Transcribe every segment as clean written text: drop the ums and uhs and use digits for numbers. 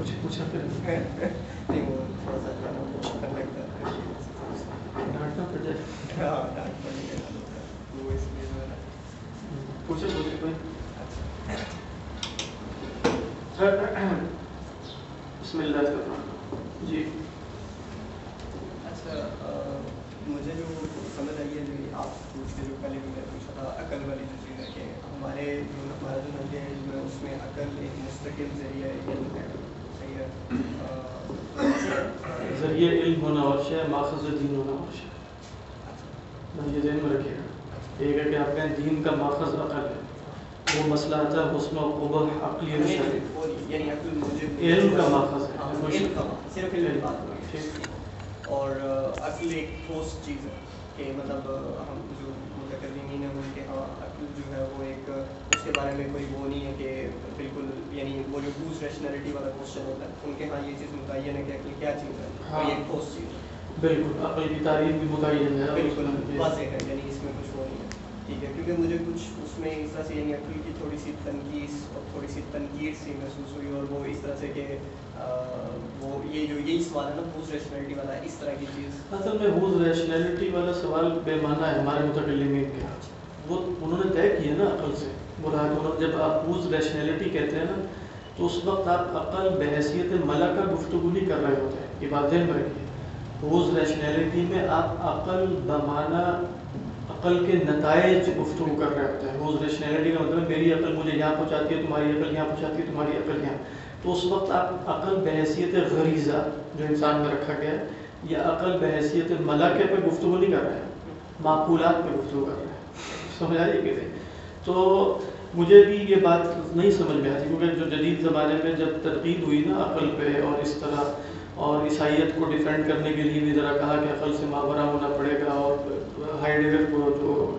کچھ پوچھا پھر نہیں وہ تھوڑا سا جو ہے نا وہ کرنے لگتا ہے، ڈانٹنا پڑ جائے. ہاں ڈانٹ پڑنے کا ہوتا ہے تو اس لیے جو ہے نا. پوچھے کوئی. بسم اللہ الرحمن جی. اچھا مجھے جو سمجھ آئی ہے جو آپ پوچھ کے جو پہلے بھی میں پوچھا تھا عقل والی جو چیز ہے کہ ہمارا جو نظریہ ہے علم ہے اس میں عقل ایک مستقل ذریعہ علم ہے. صحیح ہے. ذریعہ علم ہونا اور شے ماخذ دین ہونا اور شے. یہ ذہن میں رکھیے گا. ایک ہے کہ آپ کہیں دین کا ماخذ عقل ہے، وہ مسئلہ آتا ہے حسن و قبح عقلی و شرعی. یعنی عقل مجھے علم کا ماخذ ہے. علم کا صرف علم کی بات ہو رہی ہے. اور عقل ایک ٹھوس چیز ہے کہ مطلب ہم جو متکلمین ہیں ان کے ہاں عقل جو ہے وہ ایک اس کے بارے میں کوئی وہ نہیں ہے کہ بالکل یعنی وہ جو ٹوز ریشنلٹی والا کوشچن ہوتا ہے ان کے ہاں یہ چیز متعین ہے کہ عقل کیا چیز ہے. اور یہ ایک ٹھوس چیز ہے. بالکل عقل کی تعریف بھی متعین ہے. بالکل واضح ہے یعنی اس میں کچھ وہ نہیں ہے. ٹھیک ہے. کیونکہ مجھے کچھ اس میں اس طرح سے یعنی عقل کی تھوڑی سی تنقیص اور تھوڑی سی تنقید سی محسوس ہوئی اور وہ اس طرح سے کہ وہ یہ جو یہی سوال ہے نا ہوز ریشنلٹی والا اس طرح کی چیز. اصل میں ہوز ریشنلٹی والا سوال بے معنی ہے ہمارے متکلمین کے. وہ انہوں نے طے کیا نا عقل سے مراد. جب آپ ہوز ریشنلٹی کہتے ہیں نا تو اس وقت آپ عقل بحیثیت ملکہ گفتگو نہیں کر رہے ہوتے ہیں. یہ بات ذہن میں رکھیے. ہوز ریشنلٹی میں آپ عقل بمعنی عقل کے نتائج گفتگو کر رہے ہوتے ہیں. ہوز ریشنلٹی کا مطلب میری عقل مجھے یہاں پہنچاتی ہے، تمہاری عقل یہاں پہنچاتی ہے، تمہاری عقل یہاں. تو اس وقت آپ عقل بحیثیت غریزہ جو انسان میں رکھا گیا ہے یا عقل بحیثیت ملکہ پہ گفتگو نہیں کر رہے ہیں، معقولات پہ گفتگو کر رہے ہیں. سمجھ آ رہی ہے کیسے؟ تو مجھے بھی یہ بات نہیں سمجھ میں آتی کیونکہ جو جدید زمانے میں جب تنقید ہوئی نا عقل پہ اور اس طرح اور عیسائیت کو ڈیفینڈ کرنے کے لیے بھی ذرا کہا کہ عقل سے ماورا ہونا پڑے گا اور ہائیڈگر کو جو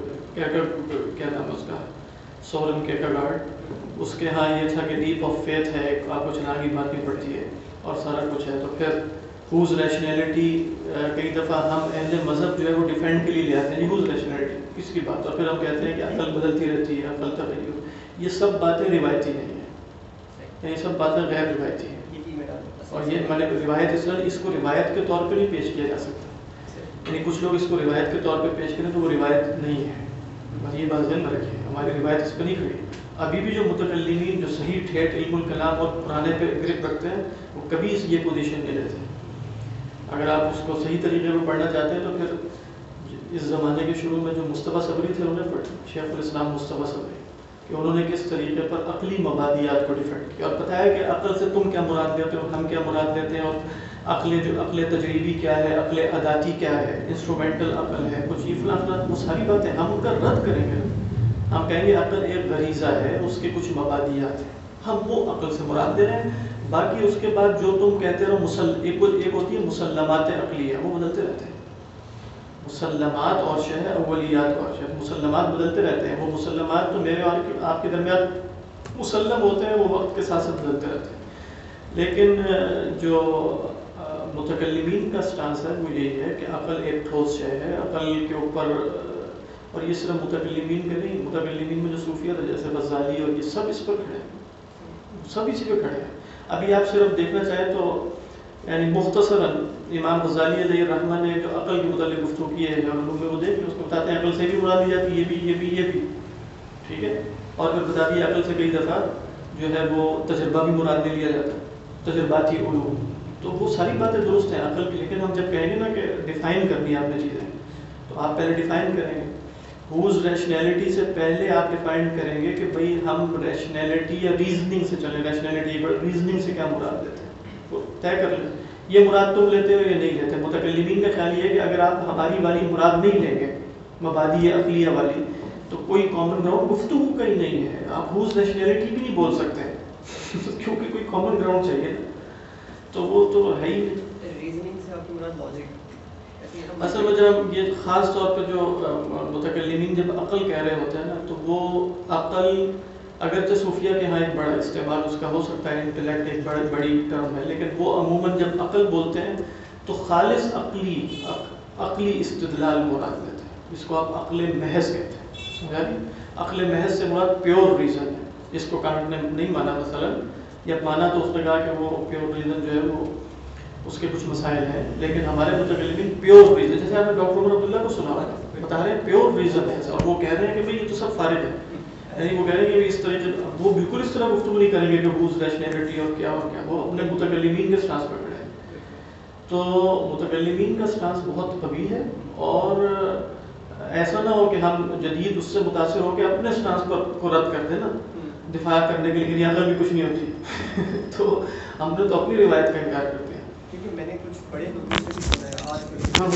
کیا نام ہے اس کا سورن کیرکیگارڈ اس کے ہاں یہ تھا کہ ڈیپ آف فیتھ ہے، آپ کو چنان کی باتیں پڑتی ہے اور سارا کچھ ہے. تو پھر ہوز ریشنلٹی کئی دفعہ ہم اہل مذہب جو ہے وہ ڈیفینڈ کے لیے لے آتے ہیں ہوز ریشنلٹی کس کی بات. اور پھر ہم کہتے ہیں کہ عقل بدلتی رہتی ہے، عقل تغیر. یہ سب باتیں روایتی نہیں ہیں، یہ سب باتیں غیر روایتی ہیں. اور یہ میں نے روایت اس کو روایت کے طور پہ نہیں پیش کیا جا سکتا. یعنی کچھ لوگ اس کو روایت کے طور پہ پیش کریں تو وہ روایت نہیں ہے. یہ بات ذہن میں رکھیے. ہماری روایت اس پہ نہیں کھڑی. ابھی بھی جو متکلمین جو صحیح ٹھیٹ علم الکلام اور پرانے پہ گرپ رکھتے ہیں وہ کبھی یہ پوزیشن نہیں لیتے. اگر آپ اس کو صحیح طریقے میں پڑھنا چاہتے ہیں تو پھر اس زمانے کے شروع میں جو مصطفیٰ صبری تھے انہوں نے پڑھا شیخ الاسلام مصطفیٰ صبری کہ انہوں نے کس طریقے پر عقلی مبادیات کو ڈیفینڈ کیا اور بتایا کہ عقل سے تم کیا مراد لیتے ہو، ہم کیا مراد لیتے ہیں، اور عقل تجریبی کیا ہے، عقل اداتی کیا ہے، انسٹرومنٹل عقل ہے، کچھ یہ فلاں فلاں وہ ساری باتیں ہم ان کا رد کریں گے. ہم کہیں گے عقل ایک غریزہ ہے، اس کے کچھ مبادیات ہیں، ہم وہ عقل سے مراد دے رہے ہیں. باقی اس کے بعد جو تم کہتے رہو ایک ہوتی ہے مسلمات عقلیہ، وہ بدلتے رہتے ہیں. مسلمات اور شے ہے، اولیات اور شے. مسلمات بدلتے رہتے ہیں. وہ مسلمات تو میرے اور آپ کے درمیان مسلم ہوتے ہیں، وہ وقت کے ساتھ ساتھ بدلتے رہتے ہیں. لیکن جو متکلمین کا سٹانس ہے وہ یہی ہے کہ عقل ایک ٹھوس شے ہے. عقل کے اوپر، اور یہ صرف متکلمین کے نہیں، متکلمین میں جو صوفیہ تھے جیسے غزالی اور یہ سب اس پر کھڑے ہیں، سب اسی پہ کھڑے ہیں. ابھی آپ صرف دیکھنا چاہیں تو یعنی مختصراً امام غزالی علیہ الرحمہ نے جو عقل کے متعلق گفتگو کی ہے علوم میں وہ دیکھ کے اس کو بتاتے ہیں عقل سے بھی مراد لی جاتی ہے یہ بھی ٹھیک ہے. اور پھر بتا دیے عقل سے کئی دفعہ جو ہے وہ تجربہ بھی مراد لے لیا جاتا ہے، تجرباتی علوم. تو وہ ساری باتیں درست ہیں عقل کی. لیکن ہم جب کہیں گے نا کہ ڈیفائن کرنی ہے آپ نے چیزیں تو آپ پہلے ڈیفائن کریں گے. ہوز ریشنلٹی سے پہلے آپ ڈیفائن کریں گے کہ بھئی ہم ریشنلٹی یا ریزننگ سے چلیں. ریزننگ سے کیا مراد لیتے ہیں وہ طے کر لیں. یہ مراد تم لیتے ہو یا نہیں لیتے. متکلمین کا خیال یہ ہے کہ اگر آپ ہماری والی مراد نہیں لیں گے مبادی عقلیہ والی تو کوئی کامن گراؤنڈ گفتگو کا ہی نہیں ہے. آپ ہوز ریشنلٹی بھی نہیں بول سکتے کیونکہ کوئی کامن گراؤنڈ چاہیے نا. تو وہ تو ہے ہی. ریزننگ سے آپ کی مراد لاجک. اصل میں جب یہ خاص طور پہ جو متکلمین جب عقل کہہ رہے ہوتے ہیں نا تو وہ عقل اگرچہ صوفیہ کے ہاں ایک بڑا استعمال اس کا ہو سکتا ہے، انٹلیکٹ ایک بڑی ٹرم ہے، لیکن وہ عموماً جب عقل بولتے ہیں تو خالص عقلی استدلال مراد لیتے ہیں. اس کو آپ عقل محض کہتے ہیں. عقل محض سے مراد پیور ریزن ہے. اس کو کانٹ نے نہیں مانا مثلا یا مانا تو اس نے کہا کہ وہ پیور ریزن جو ہے وہ اس کے کچھ مسائل ہیں، لیکن ہمارے متکلمین پیور ریزن، جیسے آپ نے ڈاکٹر عمر عبداللہ کو سنا بتا رہے ہیں پیور ریزن ہے، اور وہ کہہ رہے ہیں کہ بھائی یہ تو سب فارغ ہے، یعنی وہ کہہ رہے ہیں کہ اس طرح وہ بالکل اس طرح گفتگو نہیں کریں گے کہ روز ریشنلٹی اور کیا، وہ اپنے متکلمین کے سٹانس پہ کھڑے ہیں. تو متکلمین کا سٹانس بہت قوی ہے، اور ایسا نہ ہو کہ ہم جدید اس سے متاثر ہو کے اپنے سٹانس پر کو رد کر دیں نا دفاع کرنے کے لیے، یہاں بھی کچھ نہیں ہوتی تو ہم نے تو اپنی روایت کا انکار کرتے ہیں. کیونکہ میں نے کچھ بڑے لوگوں سے بھی سنا ہے آج کل ہاں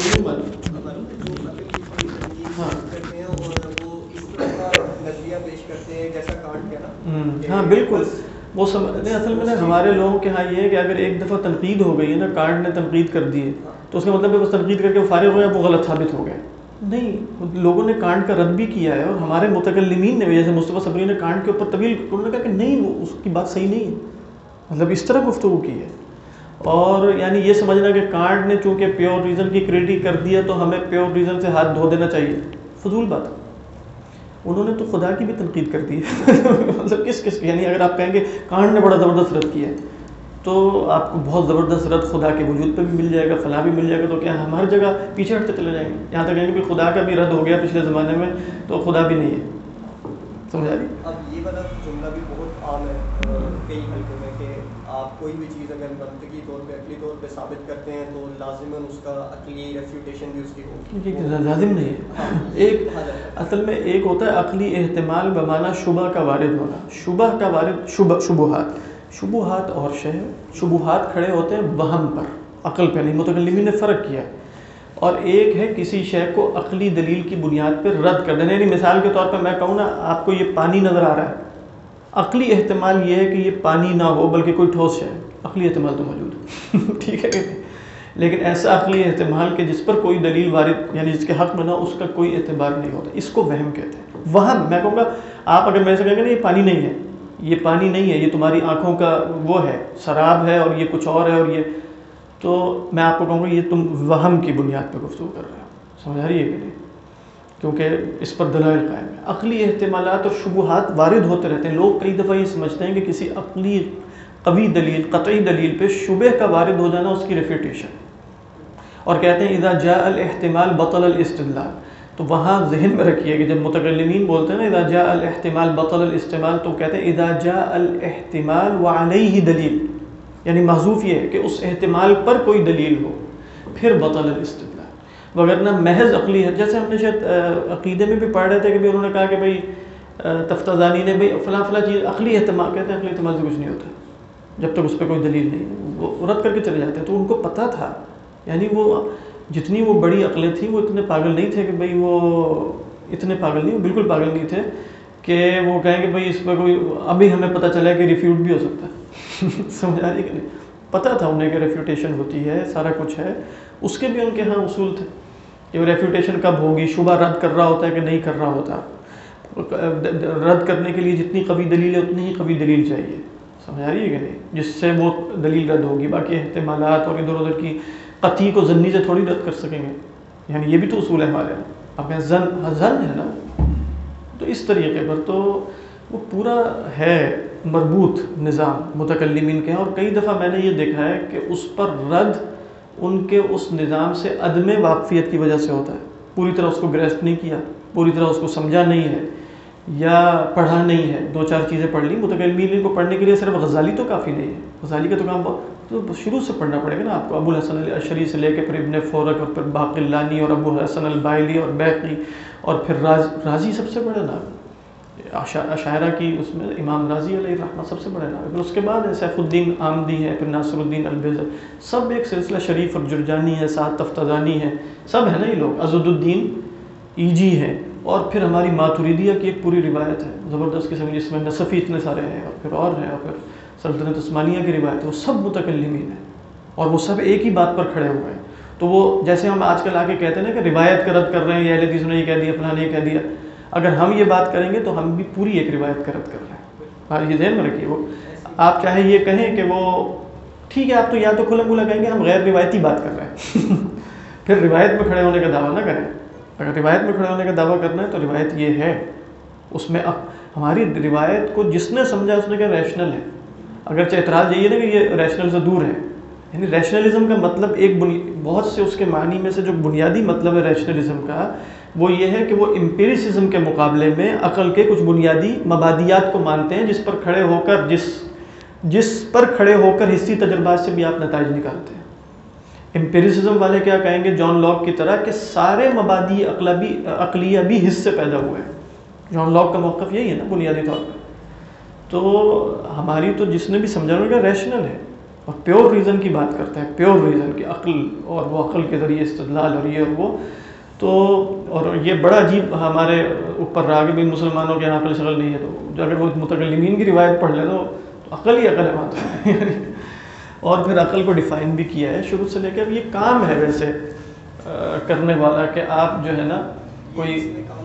کرتے ہیں اور وہ اس طرح کا نظریہ پیش کرتے ہیں جیسا کانٹ کیا نا. ہاں بالکل، وہ سمجھتے ہیں اصل میں ہمارے لوگوں کے ہاں یہ ہے کہ اگر ایک دفعہ تنقید ہو گئی ہے نا، کانٹ نے تنقید کر دی ہے تو اس کا مطلب ہے بس تنقید کر کے وہ فارغ ہو گیا، وہ غلط ثابت ہو گیا. نہیں، لوگوں نے کانٹ کا رد بھی کیا ہے، اور ہمارے متکلمین نے بھی، جیسے مصطفیٰ صبری نے کانٹ کے اوپر طویل، انہوں نے کہا کہ نہیں وہ اس کی بات صحیح نہیں ہے، مطلب اس طرح گفتگو کی ہے. اور یعنی یہ سمجھنا کہ کانٹ نے چونکہ پیور ریزن کی کریٹک کر دیا تو ہمیں پیور ریزن سے ہاتھ دھو دینا چاہیے، فضول بات. انہوں نے تو خدا کی بھی تنقید کر دی ہے مطلب کس کی، یعنی اگر آپ کہیں گے کانٹ نے بڑا زبردست رد کیا ہے تو آپ کو بہت زبردست رد خدا کے وجود پہ بھی مل جائے گا، فلاں بھی مل جائے گا، تو کیا ہم ہر جگہ پیچھے ہٹتے چلے جائیں گے؟ یہاں تک کہیں گے کہ خدا کا بھی رد ہو گیا پچھلے زمانے میں تو خدا بھی نہیں ہے. سمجھا رہی؟ اب یہ والا جملہ بھی بہت عام ہے کئی حلقوں میں کہ آپ کوئی بھی چیز اگر منطقی طور پہ عقلی طور پہ ثابت کرتے ہیں تو لازماً اس کا عقلی ریفیوٹیشن بھی اس کی ہوگی. لازم نہیں ہے. ایک اصل میں ایک ہوتا ہے عقلی احتمال بمانا شبہ کا وارد ہونا، شبہ کا وارد شبہات اور شے، شبہات کھڑے ہوتے ہیں وہم پر، عقل پہ نہیں. متکلمین نے فرق کیا، اور ایک ہے کسی شے کو عقلی دلیل کی بنیاد پہ رد کر دینا. یعنی مثال کے طور پہ میں کہوں نا آپ کو یہ پانی نظر آ رہا ہے، عقلی احتمال یہ ہے کہ یہ پانی نہ ہو بلکہ کوئی ٹھوس ہے، عقلی احتمال تو موجود ہے ٹھیک ہے، لیکن ایسا عقلی احتمال کہ جس پر کوئی دلیل وارد، یعنی جس کے حق میں نہ، اس کا کوئی اعتبار نہیں ہوتا، اس کو وہم کہتے ہیں. وہم، میں کہوں گا آپ اگر میرے سے کہیں گے نا یہ پانی نہیں ہے، یہ پانی نہیں ہے، یہ تمہاری آنکھوں کا وہ ہے، سراب ہے، اور یہ کچھ اور ہے، اور یہ، تو میں آپ کو کہوں گا یہ تم وہم کی بنیاد پہ گفتگو کر رہے ہو. سمجھ آ رہی ہے کہ نہیں؟ کیونکہ اس پر دلائل قائم ہے. عقلی احتمالات اور شبہات وارد ہوتے رہتے ہیں. لوگ کئی دفعہ یہ سمجھتے ہیں کہ کسی عقلی قوی دلیل، قطعی دلیل پہ شبہ کا وارد ہو جانا اس کی ریفیوٹیشن، اور کہتے ہیں اذا جاء الاحتمال بطل الاستدلال. تو وہاں ذہن میں رکھیے کہ جب متکلمین بولتے ہیں نا اذا جاء الاحتمال بطل الاستعمال، تو کہتے ہیں اذا جاء الاحتمال وعلیہ دلیل، یعنی محذوف یہ ہے کہ اس احتمال پر کوئی دلیل ہو، پھر بطل الاستدلال. وگرنہ محض عقلی ہے، جیسے ہم نے شاید عقیدے میں بھی پڑھ رہے تھے کہ انہوں نے کہا کہ بھئی تفتازانی نے بھئی فلاں فلاں چیز عقلی احتمال، کہتے ہیں عقلی احتمال سے کچھ نہیں ہوتا جب تک اس پہ کوئی دلیل نہیں، وہ رد کر کے چلے جاتے ہیں. تو ان کو پتہ تھا، یعنی وہ جتنی وہ بڑی عقلیں تھیں وہ اتنے پاگل نہیں تھے کہ بھئی وہ اتنے پاگل نہیں، بالکل پاگل نہیں تھے کہ وہ کہیں کہ بھئی اس پہ کوئی ابھی ہمیں پتہ چلا کہ ریفیوٹ بھی ہو سکتا ہے سمجھ آ رہی کہ نہیں؟ پتہ تھا انہیں کہ ریفیوٹیشن ہوتی ہے، سارا کچھ ہے. اس کے بھی ان کے ہاں اصول تھے کہ ریفیوٹیشن کب ہوگی، شبہ رد کر رہا ہوتا ہے کہ نہیں کر رہا ہوتا. رد کرنے کے لیے جتنی قوی دلیل ہے اتنی ہی قوی دلیل چاہیے. سمجھ آ رہی ہے کہ نہیں؟ جس سے وہ دلیل رد ہوگی. باقی احتمالات اور ادھر ادھر کی قطعی کو ظنی سے تھوڑی رد کر سکیں گے، یعنی یہ بھی تو اصول ہے ہمارے. اب زن ہے نا، تو اس طریقے پر تو وہ پورا ہے مربوط نظام متکلمین کے ہیں. اور کئی دفعہ میں نے یہ دیکھا ہے کہ اس پر رد ان کے اس نظام سے عدم واقفیت کی وجہ سے ہوتا ہے. پوری طرح اس کو گریسپ نہیں کیا، پوری طرح اس کو سمجھا نہیں ہے، یا پڑھا نہیں ہے. دو چار چیزیں پڑھ لی. متکلمین کو پڑھنے کے لیے صرف غزالی تو کافی نہیں ہے، غزالی کا تو کام تو شروع سے پڑھنا پڑے گا نا آپ کو. ابو الحسن الاشعری سے لے کے پھر ابن فورک، اور پھر باقلانی، اور ابو حسن البائلی، اور بیقی، اور پھر رازی سب سے بڑے نام، اشاعرہ کی اس میں امام رازی علیہ الرحمہ سب سے بڑے نام. پھر اس کے بعد ہے سیف الدین عامدی ہے، پھر ناصر الدین البیض، سب ایک سلسلہ شریف، اور جرجانی ہے، سعد تفتازانی ہے، سب ہے نا یہ لوگ. عضد الدین ایجی ہے. اور پھر ہماری ماتریدیہ کی ایک پوری روایت ہے زبردست قسم، جس میں نصفی اتنے سارے ہیں، اور پھر اور ہیں، اور پھر سلطنت عثمانیہ کی روایت ہے. وہ سب متکلمین ہیں اور وہ سب ایک ہی بات پر کھڑے ہوئے ہیں. تو وہ جیسے ہم آج کل آ کے کہتے ہیں نا کہ روایت کا رد کر رہے ہیں، یہ اہل حدیث نے یہ کہہ دیا، فلاں نے یہ کہہ دیا، اگر ہم یہ بات کریں گے تو ہم بھی پوری ایک روایت کا رد کر رہے ہیں. یہ ذہن میں رکھیے. وہ آپ چاہے یہ کہیں کہ وہ ٹھیک ہے، آپ تو یا تو کھلا کھلا کہیں گے ہم غیر روایتی بات کر رہے ہیں پھر روایت میں کھڑے ہونے کا دعویٰ نہ کریں. اگر روایت میں کھڑے ہونے کا دعویٰ کرنا ہے تو روایت یہ ہے، اس میں ہماری روایت کو جس نے سمجھا اس نے کہا ریشنل ہے. اگرچہ اعتراض یہی ہے نا کہ یہ ریشنل سے دور ہے. یعنی ریشنلزم کا مطلب بہت سے اس کے معنی میں سے جو بنیادی مطلب ہے ریشنلزم کا وہ یہ ہے کہ وہ امپیریسزم کے مقابلے میں عقل کے کچھ بنیادی مبادیات کو مانتے ہیں جس پر کھڑے ہو کر حسی تجربات سے بھی آپ نتائج نکالتے ہیں. امپیریسزم والے کیا کہیں گے جان لاک کی طرح کہ سارے مبادی عقلیہ بھی حس سے پیدا ہوئے ہیں. جان لاک کا موقف یہی ہے نا بنیادی طور پر. تو ہماری تو جس نے بھی سمجھا ہوگا ریشنل ہے اور پیور ریزن کی بات کرتا ہے, پیور ریزن کی عقل, اور وہ عقل کے ذریعے استدلال اور یہ اور وہ. تو اور یہ بڑا عجیب ہمارے اوپر رہا کہ مسلمانوں کے یہاں عقل شغل نہیں ہے. تو اگر وہ متکلمین کی روایت پڑھ لے تو عقل ہی عقل ہے وہاں تو. اور پھر عقل کو ڈیفائن بھی کیا ہے شروع سے لے کے. اب یہ کام ہے ویسے کرنے والا کہ آپ جو ہے نا کوئی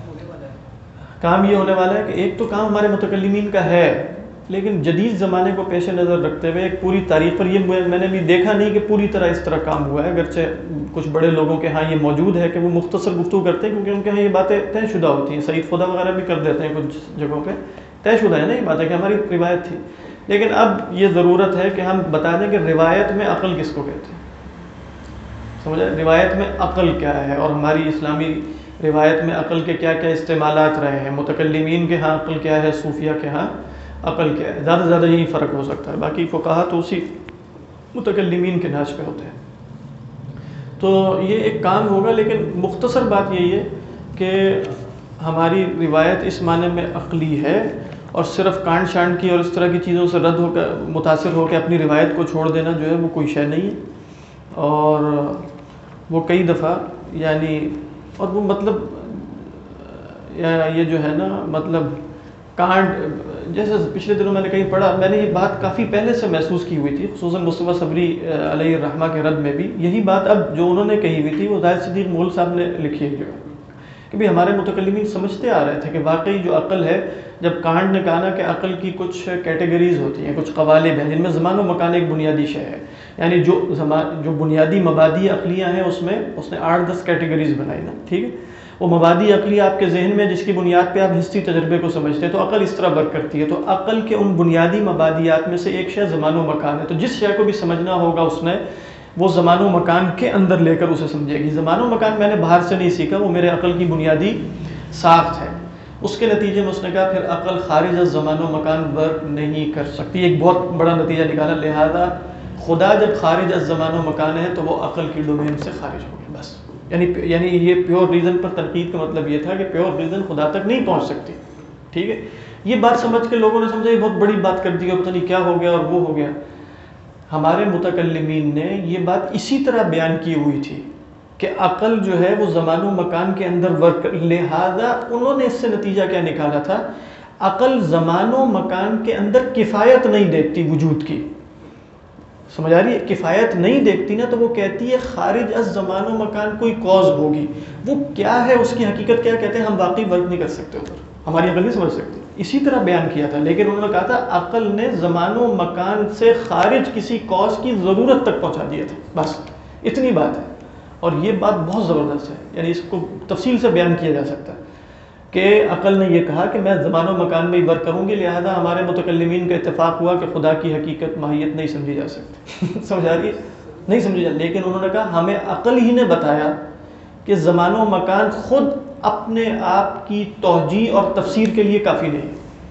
کام یہ ہونے والا ہے کہ ایک تو کام ہمارے متکلمین کا ہے, لیکن جدید زمانے کو پیش نظر رکھتے ہوئے ایک پوری تاریخ پر یہ میں نے بھی دیکھا نہیں کہ پوری طرح اس طرح کام ہوا ہے. اگرچہ کچھ بڑے لوگوں کے ہاں یہ موجود ہے کہ وہ مختصر گفتگو کرتے ہیں کیونکہ ان کے ہاں یہ باتیں طے شدہ ہوتی ہیں. سعید خدا وغیرہ بھی کر دیتے ہیں کچھ جگہوں پہ, طے شدہ ہے نا یہ باتیں کہ ہماری روایت تھی. لیکن اب یہ ضرورت ہے کہ ہم بتا دیں کہ روایت میں عقل کس کو کہتے ہیں. سمجھا, روایت میں عقل کیا ہے اور ہماری اسلامی روایت میں عقل کے کیا کیا استعمالات رہے ہیں. متکلمین کے ہاں عقل کیا ہے, صوفیہ کے ہاں عقل کیا ہے. زیادہ سے زیادہ یہی فرق ہو سکتا ہے, باقی فقہا تو اسی متکلمین کے ناش پہ ہوتے ہیں. تو یہ ایک کام ہوگا, لیکن مختصر بات یہی ہے کہ ہماری روایت اس معنی میں عقلی ہے اور صرف کانڈ شانڈ کی اور اس طرح کی چیزوں سے رد ہو کر متاثر ہو کے اپنی روایت کو چھوڑ دینا جو ہے وہ کوئی شے نہیں ہے. اور وہ کئی دفعہ یعنی اور وہ مطلب یہ جو ہے نا مطلب کانڈ جیسے پچھلے دنوں میں نے کہیں پڑھا, میں نے یہ بات کافی پہلے سے محسوس کی ہوئی تھی, خصوصاً مصطفیٰ صبری علیہ الرحمہ کے رد میں بھی یہی بات اب جو انہوں نے کہی ہوئی تھی وہ زاہد صدیق مغل صاحب نے لکھی ہے کہ بھی ہمارے متکلمین سمجھتے آ رہے تھے کہ واقعی جو عقل ہے, جب کانڈ نے کہا نا کہ عقل کی کچھ کیٹیگریز ہوتی ہیں, کچھ قوالب ہیں جن میں زمان و مکان ایک بنیادی شے ہے. یعنی جو بنیادی مبادی عقلیاں ہیں اس میں اس نے 8-10 کیٹیگریز بنائی نا, ٹھیک ہے. وہ مبادی عقلی آپ کے ذہن میں جس کی بنیاد پہ آپ حسی تجربے کو سمجھتے ہیں, تو عقل اس طرح ورک کرتی ہے. تو عقل کے ان بنیادی مبادیات میں سے ایک شے زمان و مکان ہے. تو جس شے کو بھی سمجھنا ہوگا اس نے وہ زمان و مکان کے اندر لے کر اسے سمجھے گی. زمان و مکان میں نے باہر سے نہیں سیکھا, وہ میرے عقل کی بنیادی ساخت ہے. اس کے نتیجے میں اس نے کہا پھر عقل خارج از زمان و مکان ورک نہیں کر سکتی. ایک بہت بڑا نتیجہ نکالا, لہذا خدا جب خارج از زمان و مکان ہے تو وہ عقل کی ڈومین سے خارج ہو گیا بس. یعنی یہ پیور ریزن پر تنقید کا مطلب یہ تھا کہ پیور ریزن خدا تک نہیں پہنچ سکتی. ٹھیک ہے, یہ بات سمجھ کے لوگوں نے سمجھا یہ بہت بڑی بات کر دی ہے, پتہ نہیں کیا ہو گیا اور وہ ہو گیا. ہمارے متکلمین نے یہ بات اسی طرح بیان کی ہوئی تھی کہ عقل جو ہے وہ زمان و مکان کے اندر ورک کر, لہذا انہوں نے اس سے نتیجہ کیا نکالا تھا, عقل زمان و مکان کے اندر کفایت نہیں دیکھتی وجود کی. سمجھ آ رہی ہے, کفایت نہیں دیکھتی نا, تو وہ کہتی ہے خارج از زمان و مکان کوئی کاز ہوگی. وہ کیا ہے, اس کی حقیقت کیا کہتے ہیں, ہم واقعی ورک نہیں کر سکتے ادھر, ہماری عقل نہیں سمجھ سکتی. اسی طرح بیان کیا تھا, لیکن انہوں نے کہا تھا عقل نے زمان و مکان سے خارج کسی کاز کی ضرورت تک پہنچا دیا تھا, بس اتنی بات ہے. اور یہ بات بہت زبردست ہے, یعنی اس کو تفصیل سے بیان کیا جا سکتا ہے کہ عقل نے یہ کہا کہ میں زمان و مکان میں ہی ورک کروں گی, لہذا ہمارے متکلمین کا اتفاق ہوا کہ خدا کی حقیقت ماہیت نہیں سمجھی جا سکتی. سمجھ آ رہی ہے, نہیں سمجھی جا, لیکن انہوں نے کہا ہمیں عقل ہی نے بتایا کہ زمان و مکان خود اپنے آپ کی توجیہ اور تفسیر کے لیے کافی نہیں,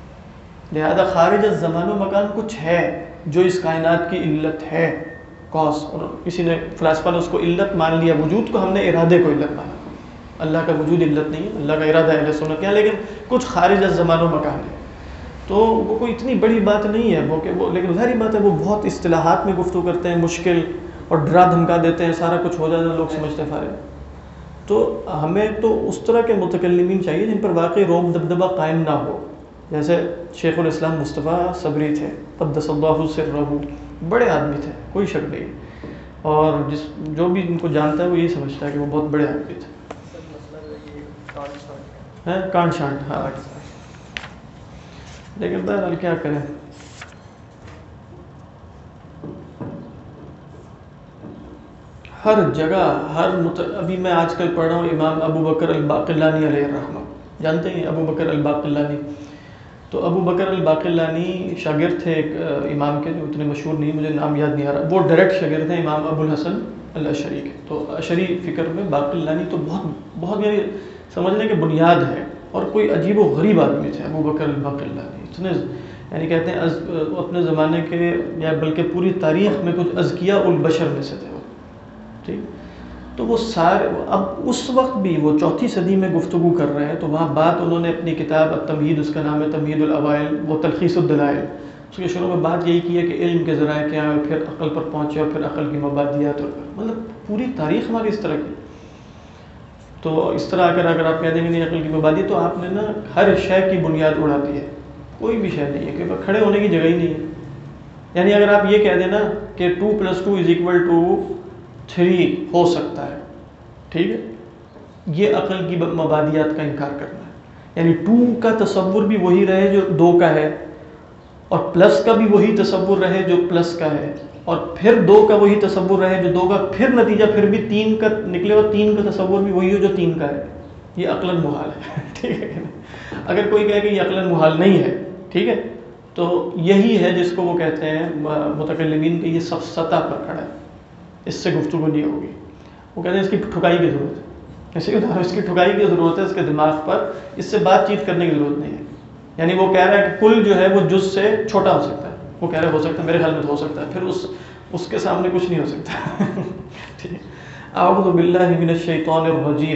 لہذا خارج از زمان و مکان کچھ ہے جو اس کائنات کی علت ہے, کاز. اور کسی نے فلسفہ نے اس کو علت مان لیا, وجود کو ہم نے ارادے کو علت مانا. اللہ کا وجود علت نہیں ہے, اللہ کا ارادہ اہل سنت کے, لیکن کچھ خارج از زمان و مکان ہے. تو وہ کوئی اتنی بڑی بات نہیں ہے وہ لیکن ظاہری بات ہے وہ بہت اصطلاحات میں گفتگو کرتے ہیں, مشکل, اور ڈرا دھمکا دیتے ہیں, سارا کچھ ہو جاتا ہے, لوگ سمجھتے فارغ. تو ہمیں تو اس طرح کے متکلمین چاہیے جن پر واقعی روب دبدبہ قائم نہ ہو, جیسے شیخ الاسلام مصطفیٰ صبری تھے قدس اللہ سرہ, بڑے آدمی تھے, کوئی شک نہیں. اور جو بھی ان کو جانتا ہے وہ یہی سمجھتا ہے کہ وہ بہت بڑے آدمی تھے. کانڈ شانڈ, ہاں, لیکن بہرحال کیا کریں. ہر جگہ ابھی میں آج کل پڑھ رہا ہوں امام ابو بکر الباقلانی علیہ الرحمہ, جانتے ہیں ابو بکر الباقلانی, تو ابو بکر الباقلانی شاگرد تھے ایک امام کے جو اتنے مشہور نہیں، مجھے نام یاد نہیں آ رہا، وہ ڈائریکٹ شاگرد ہیں امام ابو الحسن الاشعری کے. تو اشعری فکر میں باقلانی تو بہت بہت یعنی سمجھ لیں کہ بنیاد ہے، اور کوئی عجیب و غریب آدمی تھے ابو بکر الباقلانی. اتنے یعنی کہتے ہیں اپنے زمانے کے یا بلکہ پوری تاریخ میں کچھ ازکیاء البشر میں سے تھے وہ. ٹھیک، تو وہ سارے اب اس وقت بھی وہ 4 صدی میں گفتگو کر رہے ہیں. تو وہاں بات انہوں نے اپنی کتاب التمہید، اس کا نام ہے تمہید الاوائل، وہ تلخیص الدلائل، اس کے شروع میں بات یہی کی ہے کہ علم کے ذرائع کیا ہیں، پھر عقل پر پہنچے، اور پھر عقل کی مبادیات، اور مطلب پوری تاریخ ہماری اس طرح کی. تو اس طرح اگر آپ کہہ دیں گے نہیں عقل کی مبادی، تو آپ نے نا ہر شے کی بنیاد اڑا دی ہے. کوئی بھی شے نہیں ہے کہ کھڑے ہونے کی جگہ ہی نہیں ہے. یعنی اگر آپ یہ کہہ دیں نا کہ 2 + 2 = 3 ہو سکتا ہے، ٹھیک ہے، یہ عقل کی مبادیات کا انکار کرنا ہے. یعنی 2 کا تصور بھی وہی رہے جو 2 کا ہے، اور پلس کا بھی وہی تصور رہے جو پلس کا ہے، اور پھر 2 کا وہی تصور رہے جو 2 کا، پھر نتیجہ پھر بھی 3 کا نکلے، اور 3 کا تصور بھی وہی ہو جو 3 کا ہے. یہ عقلاً محال ہے. ٹھیک ہے، اگر کوئی کہے کہ یہ عقلاً محال نہیں ہے، ٹھیک ہے، تو یہی ہے جس کو وہ کہتے ہیں متکلمین کہ یہ سب سطح پر کھڑا ہے، اس سے گفتگو نہیں ہوگی. وہ کہتے ہیں اس کی ٹھکائی کی ضرورت ہے. ایسے اس کی ٹھکائی کی ضرورت ہے اس کے دماغ پر، اس سے بات چیت کرنے کی ضرورت نہیں ہے. یعنی وہ کہہ رہا ہے کہ کل جو ہے وہ جز سے چھوٹا ہو سکتا ہے، وہ کہہ رہا ہے ہو سکتا ہے، میرے خیال میں تو ہو سکتا ہے، پھر اس کے سامنے کچھ نہیں ہو سکتا. ٹھیک ہے. اعوذ باللہ من الشیطان الرجیم.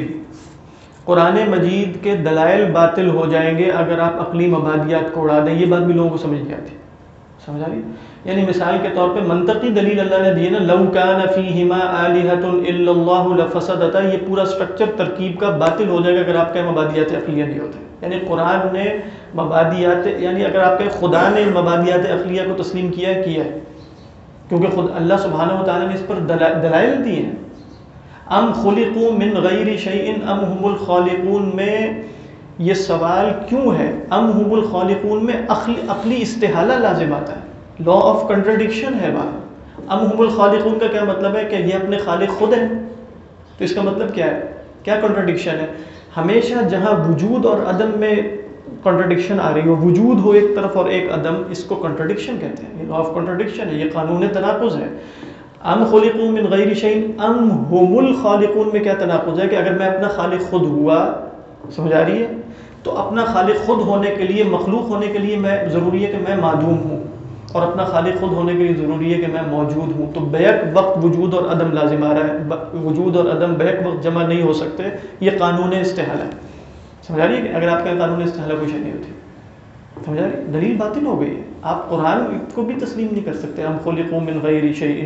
قرآن مجید کے دلائل باطل ہو جائیں گے اگر آپ عقلی مبادیات کو اڑا دیں. یہ بات بھی لوگوں کو سمجھ نہیں آتی. سمجھ آ رہی؟ یعنی مثال کے طور پہ منطقی دلیل اللہ نے دی ہے نا، لو کان فیہما آلہۃ الا اللہ لفسدتا، یہ پورا سٹرکچر ترکیب کا باطل ہو جائے گا اگر آپ کے مبادیات عقلیہ نہیں ہوتے. یعنی قرآن نے مبادیات، یعنی اگر آپ کے خدا نے مبادیات عقلیہ کو تسلیم کیا ہے، کیونکہ خود اللہ سبحانہ و تعالیٰ نے اس پر دلائل دی ہیں. ام خلقوا من غیر شیء ام هم الخالقون میں یہ سوال کیوں ہے؟ ام هم الخالقون میں عقلی استحالہ لازم آتا ہے، لا آف کنٹرڈکشن ہے وہاں. ام هم الخالقون کا کیا مطلب ہے کہ یہ اپنے خالق خود ہیں. تو اس کا مطلب کیا ہے؟ کیا کنٹرڈکشن ہے؟ ہمیشہ جہاں وجود اور عدم میں کنٹرڈکشن آ رہی ہو، وجود ہو ایک طرف اور ایک عدم، اس کو کنٹرڈکشن کہتے ہیں. یہ لا آف کنٹرڈکشن ہے، یہ قانون تناقض ہے. ام خلقوا من غیر شیء ام هم الخالقون میں کیا تناقض ہے کہ اگر میں اپنا خالق خود ہوا، سمجھ آ رہی ہے، تو اپنا خالق خود ہونے کے لیے، مخلوق ہونے کے لیے میں ضروری ہے کہ میں معدوم ہوں، اور اپنا خالق خود ہونے کے لیے ضروری ہے کہ میں موجود ہوں. تو بیک وقت وجود اور عدم لازم آ رہا ہے. وجود اور عدم بیک وقت جمع نہیں ہو سکتے. یہ قانون استحالہ ہے. سمجھ آ رہی ہے کہ اگر آپ کا قانون استحالہ کوئی شے نہیں ہوتی. سمجھ آ رہی ہے؟ دلیل باطل ہو گئی ہے. آپ قرآن کو بھی تسلیم نہیں کر سکتے. ام خلقوا من غیر شیء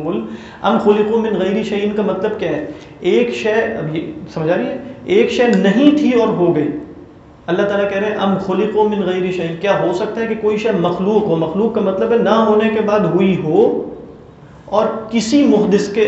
ام خلقوا من غیر شیء کا مطلب کیا ہے؟ ایک شے، اب یہ سمجھ آ رہی ہے، ایک شے نہیں تھی اور ہو گئی. اللہ تعالیٰ کہہ رہے ہیں ام خلقوا من غیر شیء، کیا ہو سکتا ہے کہ کوئی شے مخلوق ہو؟ مخلوق کا مطلب ہے نہ ہونے کے بعد ہوئی ہو، اور کسی محدث کے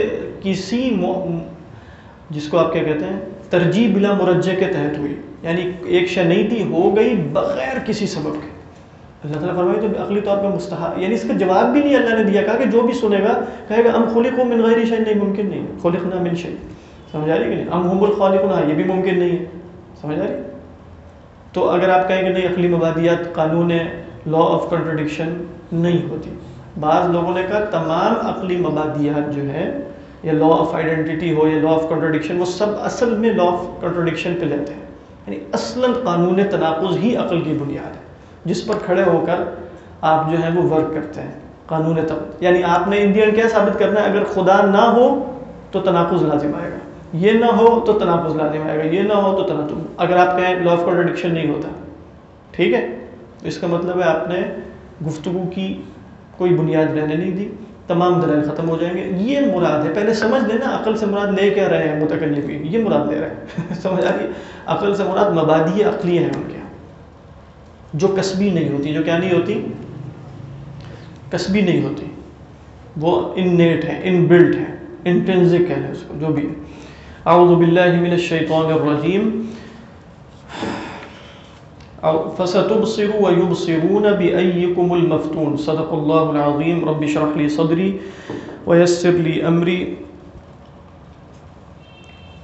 جس کو آپ کیا کہتے ہیں ترجیح بلا مرجع کے تحت ہوئی. یعنی ایک شے نہیں تھی، ہو گئی بغیر کسی سبب کے. اللہ تعالیٰ فرمائے تو عقلی طور پہ مستحال، یعنی اس کا جواب بھی نہیں اللہ نے دیا. کہا کہ جو بھی سنے گا کہے گا ام خلقوا من غیر شیء، نہیں ممکن نہیں، خلقنا من شیء. سمجھ آ رہی ہے کہ نہیں؟ ام هم الخالقون، یہ بھی ممکن نہیں ہے. سمجھ آ رہی ہے؟ تو اگر آپ کہیں کہ نہیں عقلی مبادیات قانون لا آف کنٹرڈکشن نہیں ہوتی. بعض لوگوں نے کہا تمام عقلی مبادیات جو ہے، یا لا آف آئیڈینٹی ہو یا لا آف کنٹرڈکشن، وہ سب اصل میں لا آف کنٹرڈکشن پہ لیتے ہیں. یعنی اصلاً قانون تناقض ہی عقل کی بنیاد ہے، جس پر کھڑے ہو کر آپ جو ہے وہ ورک کرتے ہیں. قانون تناقض یعنی آپ نے ان دی اینڈ کیا ثابت کرنا ہے؟ اگر خدا نہ ہو تو تناقض لازم آئے گا، یہ نہ ہو تو تناقض لازم آئے گا، یہ نہ ہو تو تناقض. اگر آپ کہیں لا آف کنٹرڈکشن نہیں ہوتا، ٹھیک ہے، تو اس کا مطلب ہے آپ نے گفتگو کی کوئی بنیاد رہنے نہیں دی، تمام دلائل ختم ہو جائیں گے. یہ مراد ہے. پہلے سمجھ لینا عقل سے مراد لے کیا رہے ہیں متکلمین، یہ مراد لے رہے ہیں. سمجھ آ رہی ہے؟ عقل سے مراد مبادی عقلیہ ہیں ان کے، جو کسبی نہیں ہوتی. جو کیا نہیں ہوتی؟ کسبی نہیں ہوتی، وہ انیٹ ہیں، ان بلٹ ہیں، انٹرنزک ہے اس کو، جو بھی ہے. اعوذ باللہ من الشیطان الرجیم. فَسَتُبْصِرُ وَيُبْصِرُونَ بِأَيِّكُمُ الْمَفْتُونُ. صدق اللہ العظیم. رب اشرح لي صدری ويسر لي أمری.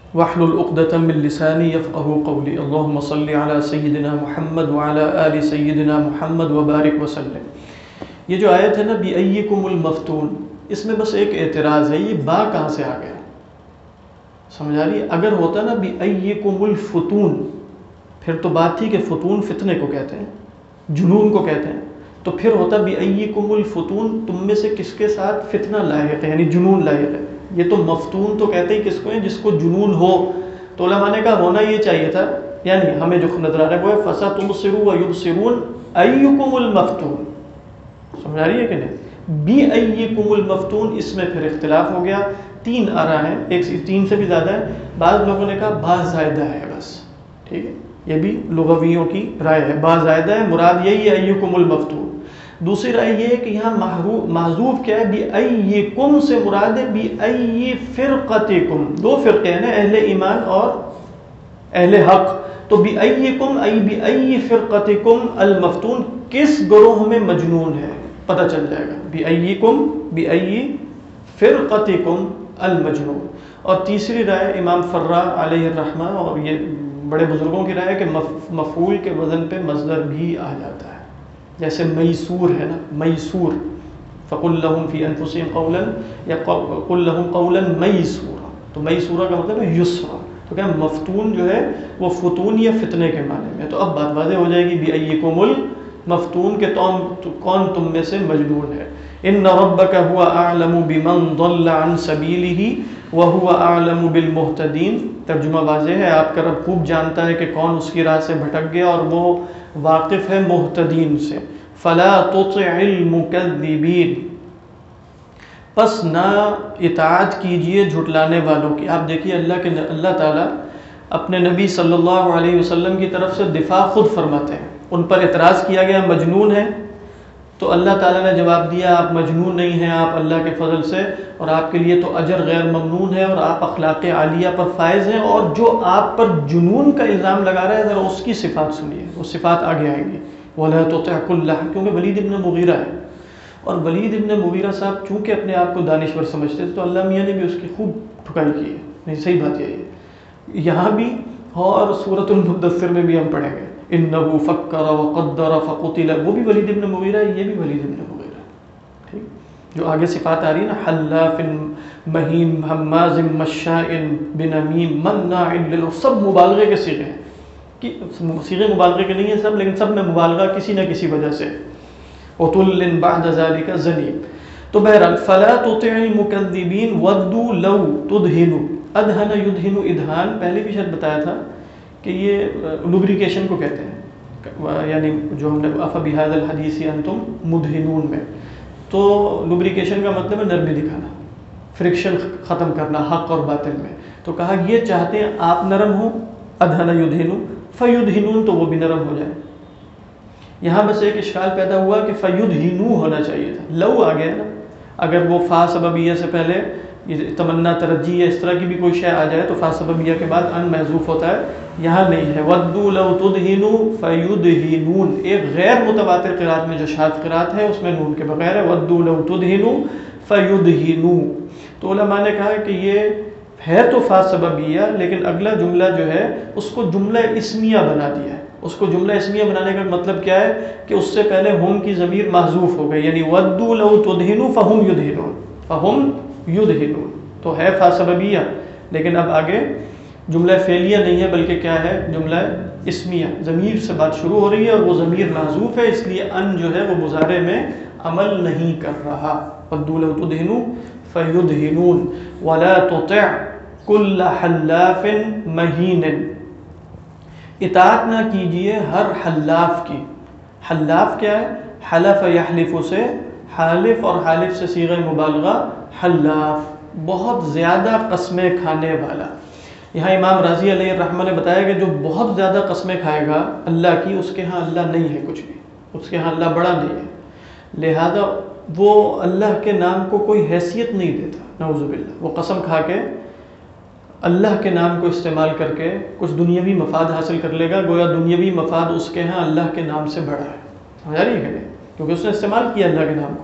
واحلل عقدۃ من لسانی یفقهوا قولی اللهم صل علی سیدنا محمد وعلی آل سیدنا محمد وبارک وسلم۔ یہ جو آیت ہے نا بِأَيِّكُمُ الْمَفْتُونَ، اس میں بس ایک اعتراض ہے، یہ با کہاں سے آ گیا؟ سمجھ آ رہی ہے؟ اگر ہوتا نا بِأَيِّكُمُ الْفُتُونَ، پھر تو بات تھی کہ فتون فتنے کو کہتے ہیں، جنون کو کہتے ہیں، تو پھر ہوتا بِأَيِّكُمُ الْفُتُونَ، تم میں سے کس کے ساتھ فتنہ لاحق ہے، یعنی جنون لاحق ہے۔ یہ تو مفتون تو کہتے ہی کس کو ہیں؟ جس کو جنون ہو۔ تو علماء نے کہا ہونا یہ چاہیے تھا، یعنی ہمیں جو نظر آ رہا ہے وہ ہے فَسَتُبْصِرُ وَيُبْصِرُونَ أَيُّكُمُ الْمَفْتُونَ۔ سمجھ آ رہی ہے کہ نہیں؟ بِأَيِّكُمُ الْمَفْتُونَ، اس میں پھر اختلاف ہو گیا، تین آراء ہیں، ایک تین سے بھی زیادہ ہے، بعض لوگوں نے کہا با زائدہ ہے بس، ٹھیک ہے، یہ بھی لغویوں کی رائے ہے، با زائدہ ہے، مراد یہی ہے أَيُّكُمُ الْمَفْتُونَ۔ دوسری رائے یہ ہے کہ یہاں محذوف کیا ہے، بِأَيِّكُمْ سے مراد ہے بِأَيِّ فِرْقَتِكُمْ، دو فرقے ہیں نا، اہل ایمان اور اہل حق، تو بِأَيِّكُمْ أي بِأَيِّ فِرْقَتِكُمْ الْمَفْتُونَ، کس گروہ میں مجنون ہے پتہ چل جائے گا، بِأَيِّكُمْ بِأَيِّ فِرْقَتِكُمْ الْمَجْنُونَ۔ اور تیسری رائے امام فرا علیہ الرحمہ، اور یہ بڑے بزرگوں کی رائے ہے کہ مفعول کے وزن پہ مصدر بھی آ جاتا ہے، جیسے میسور ہے نا، میسور، فَقُلْ لَهُمْ فِي أَنفُسِهِمْ قَوْلًا یا قُلْ لَهُمْ قَوْلًا مَيْسُورًا، تو میسورہ کا مطلب ہے یسرا، تو کیا مفتون جو ہے وہ فتون یا فتنے کے معنی میں۔ تو اب بات واضح ہو جائے گی بِأَيِّكُمُ الْمَفْتُونَ کہ کون تم میں سے مجنون ہے۔ إِنَّ رَبَّكَ هُوَ أَعْلَمُ بِمَنْ ضَلَّ عَنْ سَبِيلِهِ وَهُوَ أَعْلَمُ بِالْمُهْتَدِينَ۔ ترجمہ واضح ہے، آپ کا رب خوب جانتا ہے کہ کون اس کی راہ سے بھٹک گیا، اور وہ واقف ہے مہتدین سے۔ فَلَا تُطِعِ الْمُكَذِّبِينَ، پس نہ اطاعت کیجئے جھٹلانے والوں کی۔ آپ دیکھیے اللہ تعالیٰ اپنے نبی صلی اللہ علیہ وسلم کی طرف سے دفاع خود فرماتے ہیں، ان پر اعتراض کیا گیا مجنون ہے، تو اللہ تعالیٰ نے جواب دیا آپ مجنون نہیں ہیں، آپ اللہ کے فضل سے، اور آپ کے لیے تو اجر غیر ممنون ہے، اور آپ اخلاق عالیہ پر فائز ہیں، اور جو آپ پر جنون کا الزام لگا رہا ہے ذرا اس کی صفات سنیے، وہ صفات آگے آئیں گی۔ وَلَا تُطِعْ كُلَّ، کیونکہ ولید ابن مغیرہ ہے، اور ولید ابن مغیرہ صاحب چونکہ اپنے آپ کو دانشور سمجھتے تھے، تو اللہ میاں نے بھی اس کی خوب ٹھکائی کی ہے، نہیں صحیح بات یہی ہے، یہاں بھی اور سورۃ المدثر میں بھی ہم پڑھیں گے اِنَّهُ فَكَّرَ وَقَدَّرَ فَقُتِلَ، وہ بھی ولید ابن مغیرہ ہے، یہ بھی ولید ابن مغیرہ ہے، ٹھیک، جو آگے صفات آ رہی ہے نا، حلاف مہین ہماز مشاء بنمیم مناع للخیر، سب مبالغے کے صیغے ہیں، کہ صیغے مبالغے کے نہیں ہیں سب، لیکن سب میں مبالغہ کسی نہ کسی وجہ سے، عُتُلٍّ بَعْدَ ذَلِكَ زَنِيمٍ۔ تو بہرحال فَلَا تُطِعِ الْمُكَذِّبِينَ وَدُّوا لَوْ تُدْهِنُ، ادہن یدہن، ادہان پہلے بھی شاید بتایا تھا کہ یہ لوبریکیشن کو کہتے ہیں، یعنی جو ہم نے افبہذا الحدیث انتم مدہنون میں، تو لوبریکیشن کا مطلب ہے نرمی دکھانا، فرکشن ختم کرنا حق اور باطل میں، تو کہا یہ چاہتے ہیں آپ نرم ہوں، ادہن یدہن فیدہنون، تو وہ بھی نرم ہو جائے۔ یہاں بس ایک اشکال پیدا ہوا کہ فیدہنو ہونا چاہیے تھا، لو آ گیا نا، اگر وہ فا سببیہ سے پہلے یہ تمنا ترجی یا اس طرح کی بھی کوئی شے آ جائے تو فا سببیہ کے بعد ان محذوف ہوتا ہے، یہاں نہیں ہے، وَدُّوا لَوْ تُدْهِنُوا فَيُدْهِنُونَ، ایک غیر متواتر قرات میں جو شاذ قرات ہے اس میں نون کے بغیر ہے، وَدُّوا لَوْ تُدْهِنُوا فَيُدْهِنُوا۔ تو علماء نے کہا کہ یہ ہے تو فا سببیہ، لیکن اگلا جملہ جو ہے اس کو جملہ اسمیہ بنا دیا ہے، اس کو جملہ اسمیہ بنانے کا مطلب کیا ہے کہ اس سے پہلے ہم کی ضمیر محذوف ہو گئی، یعنی وَدُّوا لَوْ تُدْهِنُوا فَهُمْ يُدْهِنُونَ، فَهُمْ یدہنون، تو ہے فا سببیہ، لیکن اب آگے جملہ فعلیہ نہیں ہے بلکہ کیا ہے، جملہ اسمیہ، ضمیر سے بات شروع ہو رہی ہے اور وہ ضمیر محذوف ہے، اس لیے ان جو ہے وہ مضارع میں عمل نہیں کر رہا۔ وَدُّوا لَوْ تُدْهِنُوا فَيُدْهِنُونَ وَلَا تُطِعْ كُلَّ حَلَّافٍ مَهِينٍ، اطاعت نہ کیجئے ہر حلاف کی۔ حلاف کیا ہے؟ حلف یحلف سے، حالف اور حالف سے صیغہ مبالغہ حلاف، بہت زیادہ قسمیں کھانے والا۔ یہاں امام راضی علیہ الرحمہ نے بتایا کہ جو بہت زیادہ قسمیں کھائے گا اللہ کی، اس کے ہاں اللہ نہیں ہے کچھ بھی، اس کے ہاں اللہ بڑا نہیں ہے، لہذا وہ اللہ کے نام کو کوئی حیثیت نہیں دیتا، نعوذ باللہ، وہ قسم کھا کے اللہ کے نام کو استعمال کر کے کچھ دنیاوی مفاد حاصل کر لے گا، گویا دنیاوی مفاد اس کے ہاں اللہ کے نام سے بڑا ہے، سمجھ آ رہی ہے کہ نہیں، کیونکہ اس نے استعمال کیا اللہ کے نام کو۔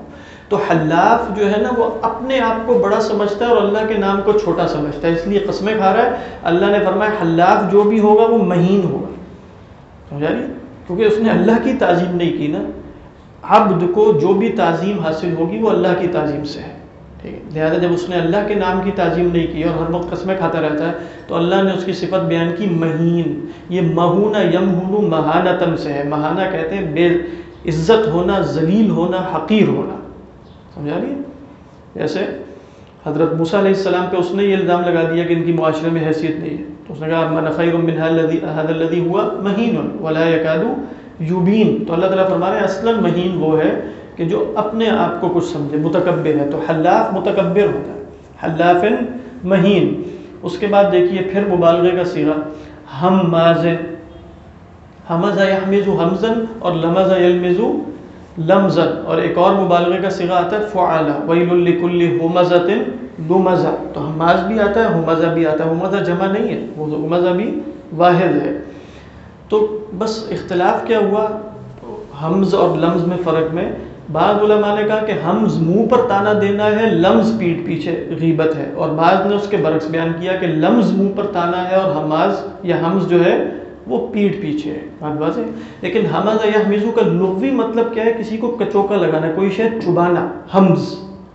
تو حلاف جو ہے نا وہ اپنے آپ کو بڑا سمجھتا ہے اور اللہ کے نام کو چھوٹا سمجھتا ہے، اس لیے قسمیں کھا رہا ہے۔ اللہ نے فرمایا حلاف جو بھی ہوگا وہ مہین ہوگا، سمجھا رہی؟ کیونکہ اس نے اللہ کی تعظیم نہیں کی نا۔ عبد کو جو بھی تعظیم حاصل ہوگی وہ اللہ کی تعظیم سے ہے، ٹھیک ہے؟ لہذا جب اس نے اللہ کے نام کی تعظیم نہیں کی اور ہر وقت قسمیں کھاتا رہتا ہے تو اللہ نے اس کی صفت بیان کی مہین۔ یہ مہون یمہون مہانتن سے ہے، مہانہ کہتے ہیں بے عزت ہونا، ذلیل ہونا، حقیر ہونا، سمجھا رہی ہے؟ جیسے حضرت موسیٰ علیہ السلام پہ اس نے یہ الزام لگا دیا کہ ان کی معاشرے میں حیثیت نہیں ہے، تو اس نے کہا من خیر من هذا الذي هو مہین ولا يكاد یبین۔ تو اللہ تعالیٰ فرما رہے ہیں اصلاً مہین وہ ہے کہ جو اپنے آپ کو کچھ سمجھے، متکبر ہے۔ تو حلاف متکبر ہوتا ہے، حلاف مہین۔ اس کے بعد دیکھیے پھر مبالغے کا صیغہ ہماز، حمز یحمز حمزا اور لمز یلمز لمزا، اور ایک اور مبالغے کا صیغہ آتا ہے فعل ویل لکل ہمزۃ لمزہ۔ تو حماز بھی آتا ہے، ہمزہ بھی آتا ہے، ہمزہ جمع نہیں ہے، وہ ہمزہ بھی واحد ہے۔ تو بس اختلاف کیا ہوا حمز اور لمز میں، فرق میں بعض علماء نے کہا کہ حمز منہ پر تانا دینا ہے، لمز پیٹھ پیچھے غیبت ہے، اور بعض نے اس کے برعکس بیان کیا کہ لمز منہ پر تانا ہے اور حماز یا حمز جو ہے وہ پیٹھ پیچھے ہے، بات واضح ہے۔ لیکن حمز یا حمزو کا لغوی مطلب کیا ہے؟ کسی کو کچوکا لگانا، کوئی شے چبانا، حمز۔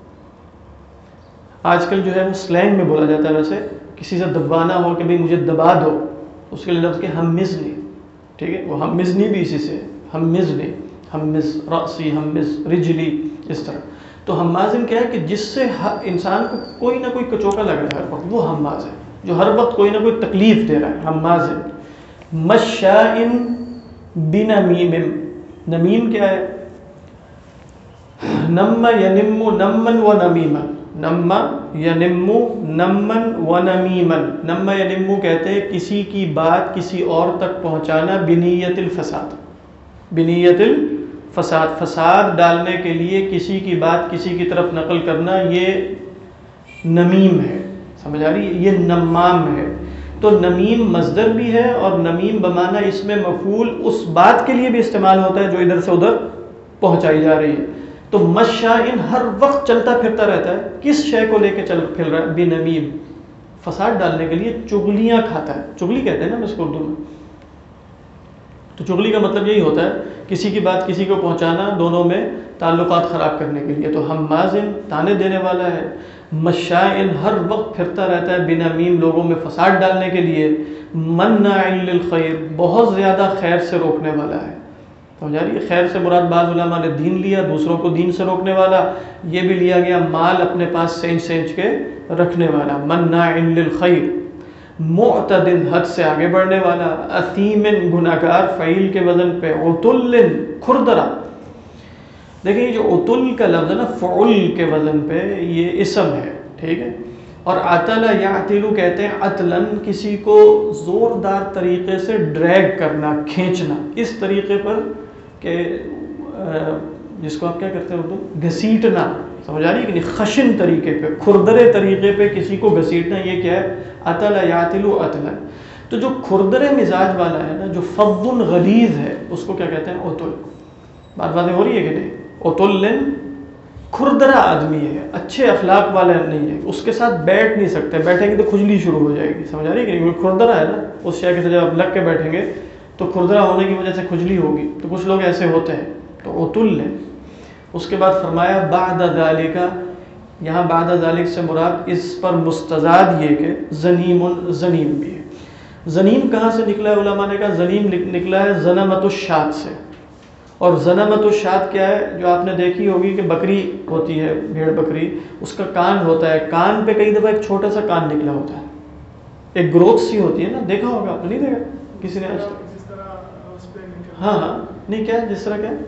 آج کل جو ہے وہ سلینگ میں بولا جاتا ہے، ویسے کسی سے دبانا ہو کہ بھئی مجھے دبا دو، اس کے لیے لفظ کہ ہمزنی، ٹھیک ہے؟ وہ ہمزنی بھی اسی سے، ہمزنی، ہمز رأسی، ہمز رجلی، اس طرح۔ تو ہمازن کیا ہے کہ جس سے انسان کو کوئی نہ کوئی کچوکا لگ رہا ہے ہر وقت، وہ ہماز ہے، جو ہر وقت کوئی نہ کوئی تکلیف دے رہا ہے، ہمازن۔ مشائن بنمیم، نمیم کیا ہے؟ نم ینم نمن و نمیمن، نم ینم نمن و نمیمن۔ نم ینم کہتے ہیں کسی کی بات کسی اور تک پہنچانا بنیت الفساد، بنیت الفساد، فساد ڈالنے کے لیے کسی کی بات کسی کی طرف نقل کرنا، یہ نمیم ہے، سمجھ آ رہی ہے؟ یہ نمام ہے۔ تو نمیم مصدر بھی ہے اور نمیم بمعنی اس میں مفعول اس بات کے لیے بھی استعمال ہوتا ہے جو ادھر سے ادھر پہنچائی جا رہی ہے۔ تو مشائن ہر وقت چلتا پھرتا رہتا ہے، کس شے کو لے کے چل پھر رہا ہے؟ بنمیم، فساد ڈالنے کے لیے چغلیاں کھاتا ہے، چغلی کہتے ہیں نا اس کو اردو میں۔ تو چغلی کا مطلب یہی ہوتا ہے کسی کی بات کسی کو پہنچانا، دونوں میں تعلقات خراب کرنے کے لیے۔ تو حمازن تانے دینے والا ہے، مشائن ہر وقت پھرتا رہتا ہے بنمیم لوگوں میں فساد ڈالنے کے لیے، مناع للخیر بہت زیادہ خیر سے روکنے والا ہے۔ سمجھا رہی ہے؟ خیر سے مراد بعض علماء نے دین لیا، دوسروں کو دین سے روکنے والا، یہ بھی لیا گیا مال اپنے پاس سینچ سینچ کے رکھنے والا، مناع للخیر، معتد حد سے آگے بڑھنے والا، اثیم گناہگار، فعیل کے وزن پہ، عتل کھردرا۔ دیکھیں یہ جو عتل کا لفظ ہے نا فعل کے وزن پہ، یہ اسم ہے، ٹھیک ہے؟ اور عتل یعتل کہتے ہیں عتلن کسی کو زوردار طریقے سے ڈریگ کرنا، کھینچنا، اس طریقے پر کہ جس کو آپ کیا کرتے ہیں اردو؟ گھسیٹنا، سمجھ آ رہی ہے کہ خشن طریقے پہ، کھردرے طریقے پہ کسی کو گھسیٹنا، یہ کیا ہے؟ عتل یعتل عتلا۔ تو جو کھردرے مزاج والا ہے نا، جو فظ غلیظ ہے، اس کو کیا کہتے ہیں؟ عتل۔ بات باتیں ہو رہی ہے کہ نہیں؟ عتل کھردرا آدمی ہے، اچھے اخلاق والا نہیں ہے، اس کے ساتھ بیٹھ نہیں سکتے، بیٹھیں گے تو کھجلی شروع ہو جائے گی، سمجھ آ رہی ہے کہ نہیں؟ کھردرا ہے نا، اس شے کے ساتھ جب آپ لگ کے بیٹھیں گے تو کھردرا ہونے کی وجہ سے کھجلی ہوگی، تو کچھ لوگ ایسے ہوتے ہیں، تو عتل ہے۔ اس کے بعد فرمایا بعد ذالک، یہاں بعد ذالک سے مراد اس پر مستزاد یہ کہ زنیم، زنیم بھی ہے۔ زنیم کہاں سے نکلا ہے؟ علماء نے کہا زنیم نکلا ہے زنمت الشاۃ سے، اور زنمت الشاۃ کیا ہے؟ جو آپ نے دیکھی ہوگی کہ بکری ہوتی ہے، بھیڑ بکری، اس کا کان ہوتا ہے، کان پہ کئی دفعہ ایک چھوٹا سا کان نکلا ہوتا ہے، ایک گروتھ سی ہوتی ہے نا، دیکھا ہوگا آپ نے؟ نہیں دیکھا کسی نے آج تک؟ ہاں ہاں، نہیں کیا جس طرح کیا؟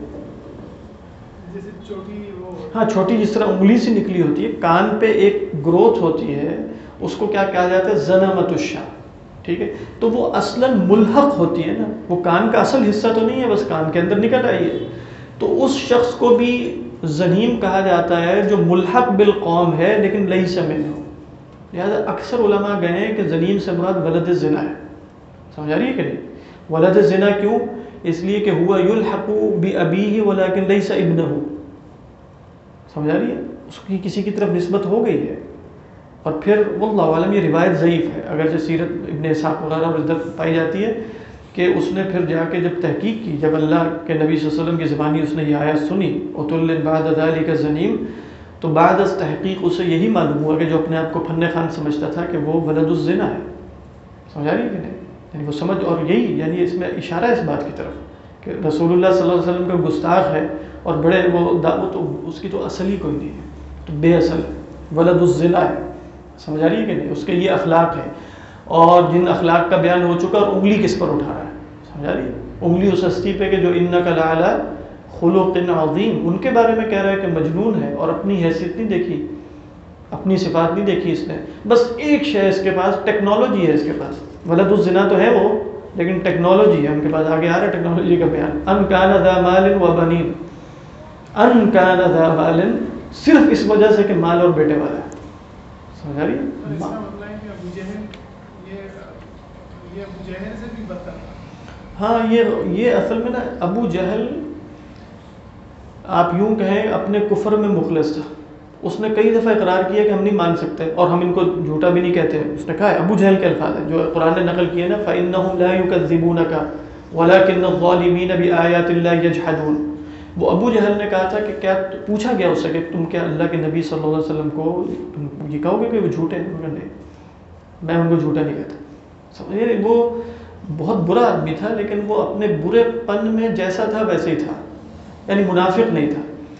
ہاں چھوٹی جس طرح انگلی سے نکلی ہوتی ہے، کان پہ ایک گروتھ ہوتی ہے، اس کو کیا کہا جاتا ہے؟ زنمت الشاۃ، ٹھیک ہے؟ تو وہ اصلاً ملحق ہوتی ہے نا، وہ کان کا اصل حصہ تو نہیں ہے، بس کان کے اندر نکل آئی ہے، تو اس شخص کو بھی زنیم کہا جاتا ہے جو ملحق بالقوم ہے لیکن لیس منہ۔ لہٰذا اکثر علماء گئے ہیں کہ زنیم سے مراد ولد الزنا ہے، سمجھ آ رہی ہے کہ نہیں؟ ولد الزنا کیوں؟ اس لیے کہ ہوا یلحق بابیہ ولکن لیس ابنہ، سمجھا رہی ہے، اس کی کسی کی طرف نسبت ہو گئی ہے، اور پھر واللہ عالم یہ روایت ضعیف ہے، اگرچہ سیرت ابن اسحاق وغیرہ میں عزت پائی جاتی ہے کہ اس نے پھر جا کے جب تحقیق کی، جب اللہ کے نبی صلی اللہ علیہ وسلم کی زبانی اس نے یہ آیت سنی عتل بعد ذلک زنیم، تو بعد از تحقیق اسے یہی معلوم ہوا کہ جو اپنے آپ کو فن خان سمجھتا تھا کہ وہ ولد الزنا ہے. سمجھا رہی ہے کہ نہیں؟ یعنی وہ سمجھ، اور یہی یعنی اس میں اشارہ ہے اس بات کی طرف کہ رسول اللہ صلی اللہ علیہ وسلم کا گستاخ ہے اور بڑے وہ تو اس کی تو اصل ہی کوئی نہیں ہے، تو بے اصل ولد الزنا ہے. سمجھا رہی ہے کہ نہیں؟ اس کے یہ اخلاق ہیں، اور جن اخلاق کا بیان ہو چکا، اور انگلی کس پر اٹھا رہا ہے؟ سمجھا رہی ہے؟ انگلی اس ہستی پہ کہ جو انک لعلی خلق عظیم، ان کے بارے میں کہہ رہا ہے کہ مجنون ہے، اور اپنی حیثیت نہیں دیکھی، اپنی صفات نہیں دیکھی اس نے. بس ایک شے اس کے پاس، ٹیکنالوجی ہے اس کے پاس. ولد الزنا تو ہے وہ، لیکن ٹیکنالوجی ہے ان کے پاس. آگے آ رہا ہے ٹیکنالوجی کا بیان. ان کان ذا مال و بنین، ان کان ذا مال، صرف اس وجہ سے کہ مال اور بیٹے والا ہے. سمجھا رہی ہے؟ ہاں یہ اصل میں نا ابو جہل آپ یوں کہیں اپنے کفر میں مخلص تھا. اس نے کئی دفعہ اقرار کیا کہ ہم نہیں مان سکتے، اور ہم ان کو جھوٹا بھی نہیں کہتے. اس نے کہا ہے، ابو جہل کے الفاظ ہیں جو قرآن نے نقل کیے نا، فَإِنَّهُمْ لَا يُكَذِّبُونَكَ وَلَكِنَّ الظَّالِمِينَ بِآيَاتِ اللَّهِ يَجْحَدُونَ. وہ ابو جہل نے کہا تھا کہ کیا پوچھا گیا اس سے کہ تم کیا اللہ کے نبی صلی اللہ علیہ وسلم کو تم یہ کہو گے کہ وہ جھوٹے ہیں؟ انہوں نے نہیں، میں ان کو جھوٹا نہیں کہتا. سمجھے؟ وہ بہت برا آدمی تھا، لیکن وہ اپنے برے پن میں جیسا تھا ویسے ہی تھا، یعنی منافق نہیں تھا.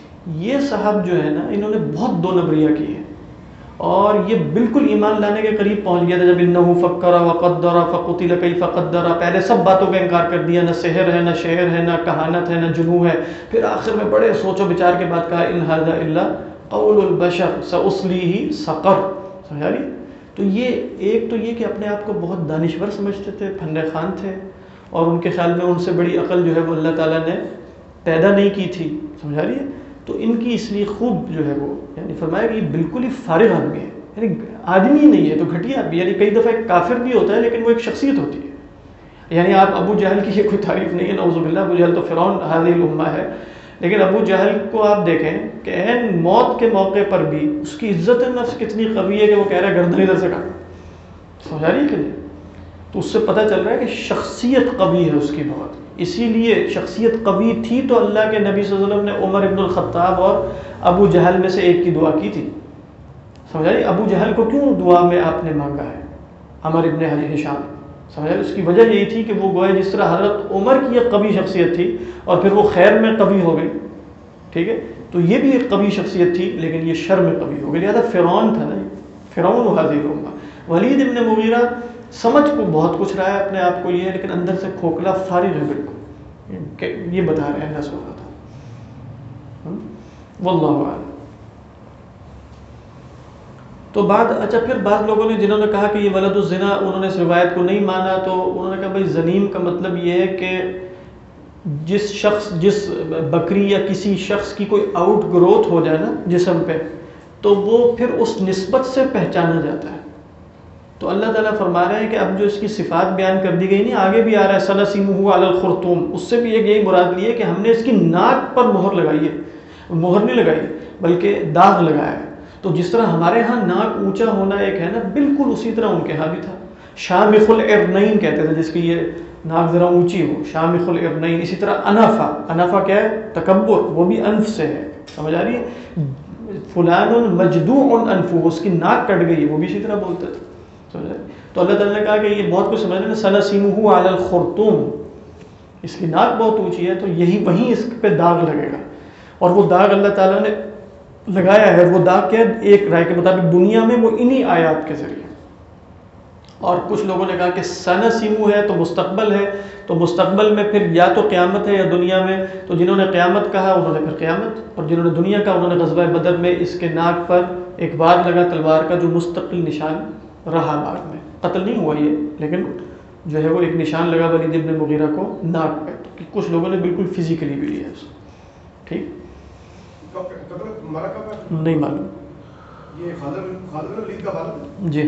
یہ صاحب جو ہے نا، انہوں نے بہت دو نمبریاں کی ہیں، اور یہ بالکل ایمان لانے کے قریب پہنچ گیا تھا جب انہو فکر وقدر فقتل کیف قدر. پہلے سب باتوں کا انکار کر دیا، نہ سحر ہے، نہ شعر ہے، نہ کہانت ہے، نہ جنو ہے. پھر آخر میں بڑے سوچ و بچار کے بعد کہا ان ھذا الا قول البشر ساصلیہ سقر. سمجھا رہی؟ تو یہ ایک تو یہ کہ اپنے آپ کو بہت دانشور سمجھتے تھے، پھندے خان تھے، اور ان کے خیال میں ان سے بڑی عقل جو ہے وہ اللہ تعالیٰ نے پیدا نہیں کی تھی. سمجھا رہی ہے؟ تو ان کی اس لیے خوب جو ہے وہ یعنی فرمایا کہ یہ بالکل ہی فارغ آدمی ہے، یعنی آدمی ہی نہیں ہے تو گھٹیا آدمی. یعنی کئی دفعہ ایک کافر بھی ہوتا ہے لیکن وہ ایک شخصیت ہوتی ہے. یعنی آپ ابو جہل کی یہ کوئی تعریف نہیں ہے، نعوذ باللہ، ابو جہل تو فرعون هذه الامہ ہے، لیکن ابو جہل کو آپ دیکھیں کہ عین موت کے موقع پر بھی اس کی عزت نفس کتنی قوی ہے کہ وہ کہہ رہا ہے گردن ادھر سے کاٹ. سمجھا رہی ہے کہ نہیں؟ تو اس سے پتہ چل رہا ہے کہ شخصیت قوی ہے اس کی بہت. اسی لیے شخصیت قوی تھی تو اللہ کے نبی صلی اللہ علیہ وسلم نے عمر ابن الخطاب اور ابو جہل میں سے ایک کی دعا کی تھی. سمجھا رہی؟ ابو جہل کو کیوں دعا میں آپ نے مانگا ہے عمر ابن ہشام؟ سمجھا رہی؟ اس کی وجہ یہی تھی کہ وہ گویا جس طرح حضرت عمر کی ایک قوی شخصیت تھی اور پھر وہ خیر میں قوی ہو گئی، ٹھیک ہے، تو یہ بھی ایک قوی شخصیت تھی لیکن یہ شر میں قوی ہو گئی. لہٰذا فرعون تھا نا، فرعون هذه الامہ. ولید ابن مغیرہ سمجھ کو بہت کچھ رہا ہے اپنے آپ کو یہ، لیکن اندر سے کھوکھلا فارغ ہے بالکل. یہ بتا رہے ہیں اللہ سبحانہ وتعالی. واللہ اعلم. تو اچھا پھر بعض لوگوں نے جنہوں نے کہا کہ یہ ولد الزنا، انہوں نے اس روایت کو نہیں مانا، تو انہوں نے کہا بھائی زنیم کا مطلب یہ ہے کہ جس بکری یا کسی شخص کی کوئی آؤٹ گروتھ ہو جائے نا جسم پہ، تو وہ پھر اس نسبت سے پہچانا جاتا ہے. تو اللہ تعالیٰ فرما رہے ہیں کہ اب جو اس کی صفات بیان کر دی گئی نہیں، آگے بھی آ رہا ہے سنسیمہ علی الخرطوم، اس سے بھی ایک یہی مراد لی ہے کہ ہم نے اس کی ناک پر مہر لگائی ہے. مہر نہیں لگائی بلکہ داغ لگایا ہے. تو جس طرح ہمارے ہاں ناک اونچا ہونا ایک ہے نا، بالکل اسی طرح ان کے ہاں بھی تھا. شامخ الارنین کہتے تھے جس کی یہ ناک ذرا اونچی ہو، شامخ الارنین. اسی طرح انفا کیا ہے؟ تکبر، وہ بھی انف سے ہے. سمجھ آ رہی ہے؟ فلان مجدوع انفہ، اس کی ناک کٹ گئی، وہ بھی اسی طرح بولتے تھے. تو اللہ تعالیٰ نے کہا کہ یہ بہت کچھ سمجھنے میں سنسیمہ علی الخرطوم، اس کی ناک بہت اونچی ہے تو یہی وہیں اس پہ داغ لگے گا. اور وہ داغ اللہ تعالیٰ نے لگایا ہے. وہ داغ کیا؟ ایک رائے کے مطابق دنیا میں وہ انہی آیات کے ذریعے. اور کچھ لوگوں نے کہا کہ سنسیمہ ہے تو مستقبل ہے، تو مستقبل میں پھر یا تو قیامت ہے یا دنیا میں. تو جنہوں نے قیامت کہا انہوں نے پھر قیامت، اور جنہوں نے دنیا کہا انہوں نے غزوہ بدر میں اس کے ناک پر ایک وار لگا تلوار کا، جو مستقل نشان رہا بعد میں. قتل نہیں ہوا یہ، لیکن جو ہے وہ ایک نشان لگا ولید ابن مغیرہ کو ناک پہ. تو کچھ لوگوں نے بالکل فزیکلی بھی لیا اس کو. ٹھیک، نہیں معلوم. یہ خالد ولید کا والد؟ جی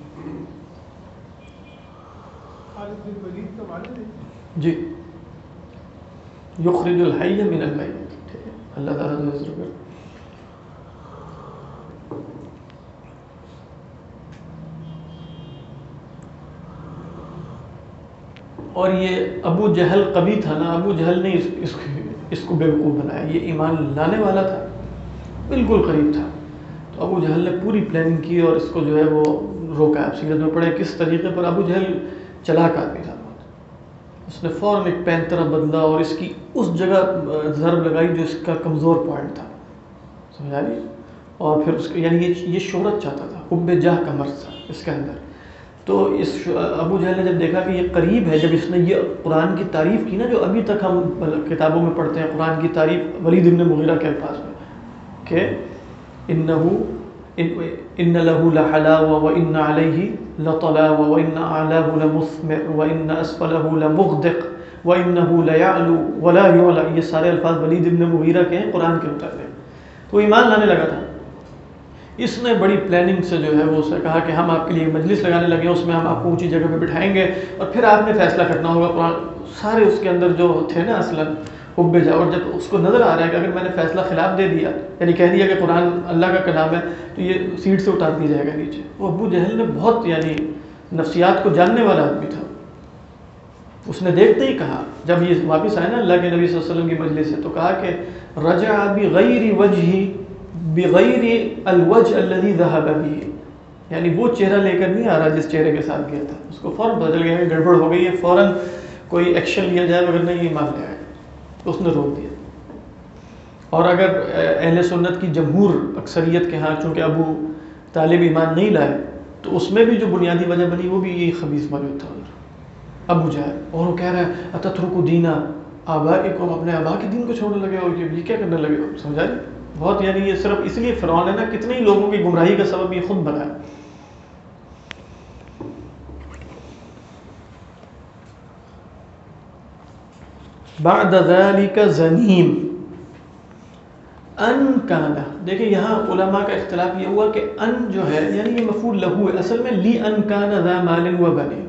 خالد بن ولید کا والد ہے. جی، یخرج الحی من المیت. ٹھیک ہے، اللہ تعالیٰ ذکر. اور یہ ابو جہل قوی تھا نا، ابو جہل نے اس کو بیوقوف بنایا، یہ ایمان لانے والا تھا، بالکل قریب تھا، تو ابو جہل نے پوری پلاننگ کی اور اس کو جو ہے وہ روکا۔ آپ سیرت میں پڑھیں کس طریقے پر ابو جہل چلاک آدمی تھا، اس نے فوراً ایک پینترا بدلا اور اس کی اس جگہ ضرب لگائی جو اس کا کمزور پوائنٹ تھا، سمجھا رہی؟ اور پھر اس کا یعنی یہ شہرت چاہتا تھا، حب جاہ کا مرض تھا اس کے اندر۔ تو اس ابو جہل نے جب دیکھا کہ یہ قریب ہے، جب اس نے یہ قرآن کی تعریف کی نا، جو ابھی تک ہم کتابوں میں پڑھتے ہیں قرآن کی تعریف ولید بن مغیرہ کے الفاظ میں کہ ان له لحلاوة وان عليه لطلاوة وان اعلاه لمثمر وان اسفله لمغدق وانه ليعلو ولا يعلى، یہ سارے الفاظ ولید بن مغیرہ کے ہیں قرآن کے متعلق۔ تو ایمان لانے لگا تھا، اس نے بڑی پلاننگ سے جو ہے وہ اسے کہا کہ ہم آپ کے لیے مجلس لگانے لگے، اس میں ہم آپ کو اونچی جگہ پہ بٹھائیں گے اور پھر آپ نے فیصلہ کرنا ہوگا۔ قرآن سارے اس کے اندر جو تھے نا اصلاً حب جا، اور جب اس کو نظر آ رہا ہے کہ اگر میں نے فیصلہ خلاف دے دیا، یعنی کہہ دیا کہ قرآن اللہ کا کلام ہے، تو یہ سیٹ سے اتار دیا جائے گا نیچے۔ وہ ابو جہل نے بہت یعنی نفسیات کو جاننے والا آدمی تھا، اس نے دیکھتے ہی کہا، جب یہ واپس آئے نا اللہ کے نبی صلی اللہ علیہ وسلم کی مجلس سے، تو کہا کہ رجع بغیر وجہی بغیر الوجہ الذی ذهب به، یعنی وہ چہرہ لے کر نہیں آ رہا جس چہرے کے ساتھ گیا تھا۔ اس کو فوراً پتہ چل گیا کہ گڑبڑ ہو گئی ہے، فوراً کوئی ایکشن لیا جائے، مگر نہیں یہ مان لے آئے، تو اس نے روک دیا۔ اور اگر اہل سنت کی جمہور اکثریت کے ہاں چونکہ ابو طالب ایمان نہیں لائے، تو اس میں بھی جو بنیادی وجہ بنی وہ بھی یہی خبیث موجود تھا ابو جہل، اور وہ کہہ رہا ہے اتترکوا دین آبائکم، اپنے آبا کے دین کو چھوڑنے لگے اور یہ کیا کرنے لگے ہو، سمجھا رہے؟ بہت یعنی یہ صرف اس لیے فرعون ہے نا، کتنے ہی لوگوں کی گمراہی کا سبب یہ خود بنا ہے۔ بعد ذلك زنیم ان کانا، دیکھیں یہاں علماء کا اختلاف یہ ہوا کہ ان جو ہے یعنی یہ مفعول لہو ہے، اصل میں لی ان کانا ذا مال و بنین،